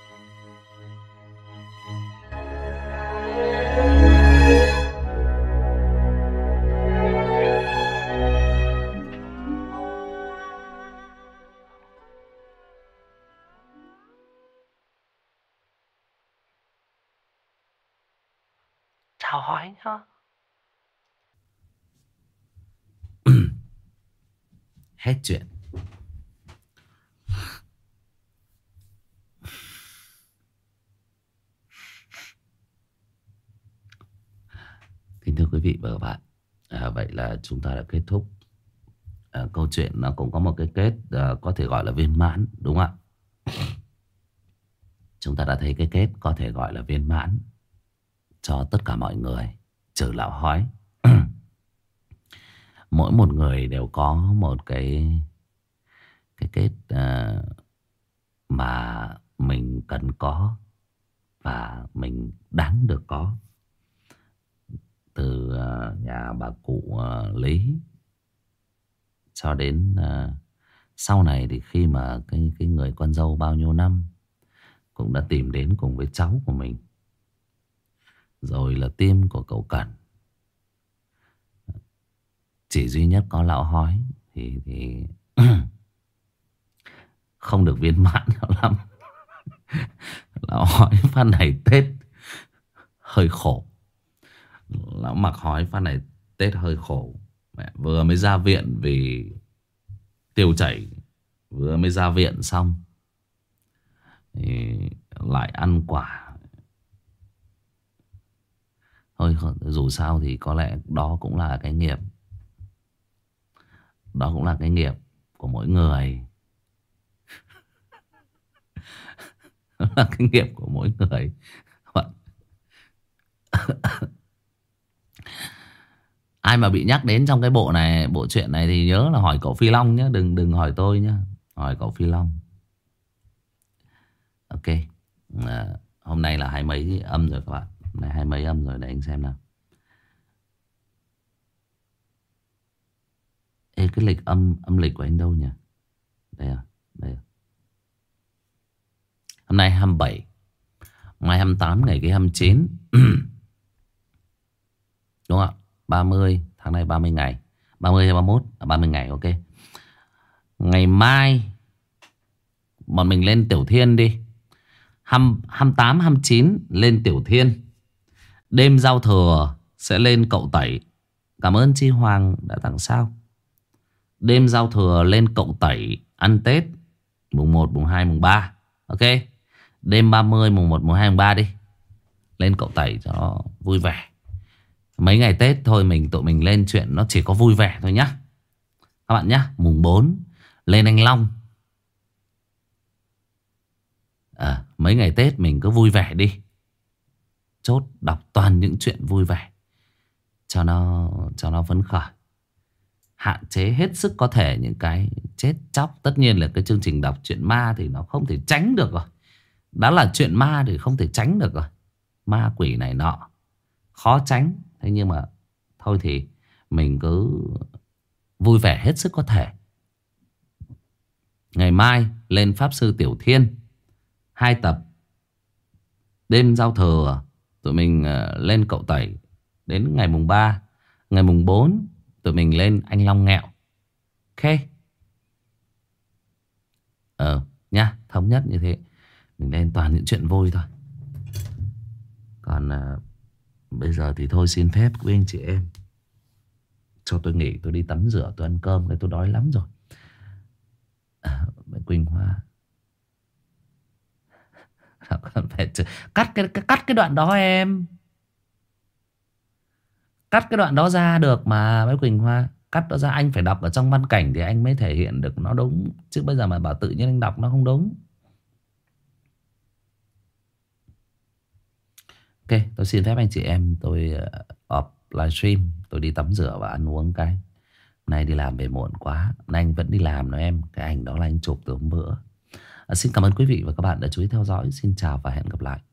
Chào Hói nhá. Hết chuyện. Kính thưa quý vị và các bạn, vậy là chúng ta đã kết thúc. Câu chuyện nó cũng có một cái kết có thể gọi là viên mãn, đúng không ạ? Chúng ta đã thấy cái kết có thể gọi là viên mãn cho tất cả mọi người, trừ lão Hói. Mỗi một người đều có một cái kết mà mình cần có và mình đáng được có. Từ nhà bà cụ Lý cho đến sau này thì khi mà cái người con dâu bao nhiêu năm cũng đã tìm đến cùng với cháu của mình. Rồi là tim của cậu Cẩn. Chỉ duy nhất có lão hói thì không được viên mãn lắm. Lão hói phát này Tết hơi khổ. Lão mặc hói phát này Tết hơi khổ. Mẹ vừa mới ra viện vì tiêu chảy, vừa mới ra viện xong thì lại ăn quả. Thôi dù sao thì có lẽ đó cũng là cái nghiệp. Đó cũng là cái nghiệp của mỗi người. Đó là cái nghiệp của mỗi người. Ai mà bị nhắc đến trong cái bộ này, bộ truyện này thì nhớ là hỏi cậu Phi Long nhé. Đừng hỏi tôi nhé. Hỏi cậu Phi Long. Ok. Hôm nay là 20 mấy âm rồi các bạn. Hôm nay 20 mấy âm rồi, để anh xem nào. Ê, cái lịch âm lịch của anh đâu nhỉ? Đây à, đây à. Hôm nay 27, mai 28, ngày cái 29. Đúng không ạ? 30, tháng này 30 ngày. 30 hay 31? 30 ngày, ok. Ngày mai bọn mình lên Tiểu Thiên đi. 28, 29 lên Tiểu Thiên. Đêm giao thừa sẽ lên Cậu Tẩy. Cảm ơn Chi Hoàng đã tặng sao. Đêm giao thừa lên Cậu Tẩy ăn Tết. Mùng 1, mùng 2, mùng 3. Ok. Đêm 30, mùng 1, mùng 2, mùng 3 đi. Lên Cậu Tẩy cho nó vui vẻ. Mấy ngày Tết thôi tụi mình lên chuyện nó chỉ có vui vẻ thôi nhá. Các bạn nhá. Mùng 4 lên Anh Long. Mấy ngày Tết mình cứ vui vẻ đi. Chốt đọc toàn những chuyện vui vẻ cho nó phấn khởi. Hạn chế hết sức có thể những cái chết chóc. Tất nhiên là cái chương trình đọc truyện ma thì nó không thể tránh được rồi. Đã là chuyện ma thì không thể tránh được rồi. Ma quỷ này nọ khó tránh. Thế nhưng mà thôi thì mình cứ vui vẻ hết sức có thể. Ngày mai lên Pháp Sư Tiểu Thiên 2 tập. Đêm giao thừa tụi mình lên Cậu Tẩy đến ngày mùng 3. Ngày mùng 4 tụi mình lên Anh Long Nghẹo. Ok. Nhá, thống nhất như thế. Mình lên toàn những chuyện vui thôi. Còn bây giờ thì thôi xin phép quý anh chị em cho tôi nghỉ, tôi đi tắm rửa, tôi ăn cơm, tôi đói lắm rồi. Quỳnh Hoa cắt cái đoạn đó em. Cắt cái đoạn đó ra được mà mấy Quỳnh Hoa. Cắt đó ra, anh phải đọc ở trong văn cảnh thì anh mới thể hiện được nó đúng. Chứ bây giờ mà bảo tự nhiên anh đọc nó không đúng. Ok, tôi xin phép anh chị em. Tôi off livestream. Tôi đi tắm rửa và ăn uống cái. Hôm nay đi làm về muộn quá. Hôm nay anh vẫn đi làm nữa em. Cái ảnh đó là anh chụp từ hôm bữa. Xin cảm ơn quý vị và các bạn đã chú ý theo dõi. Xin chào và hẹn gặp lại.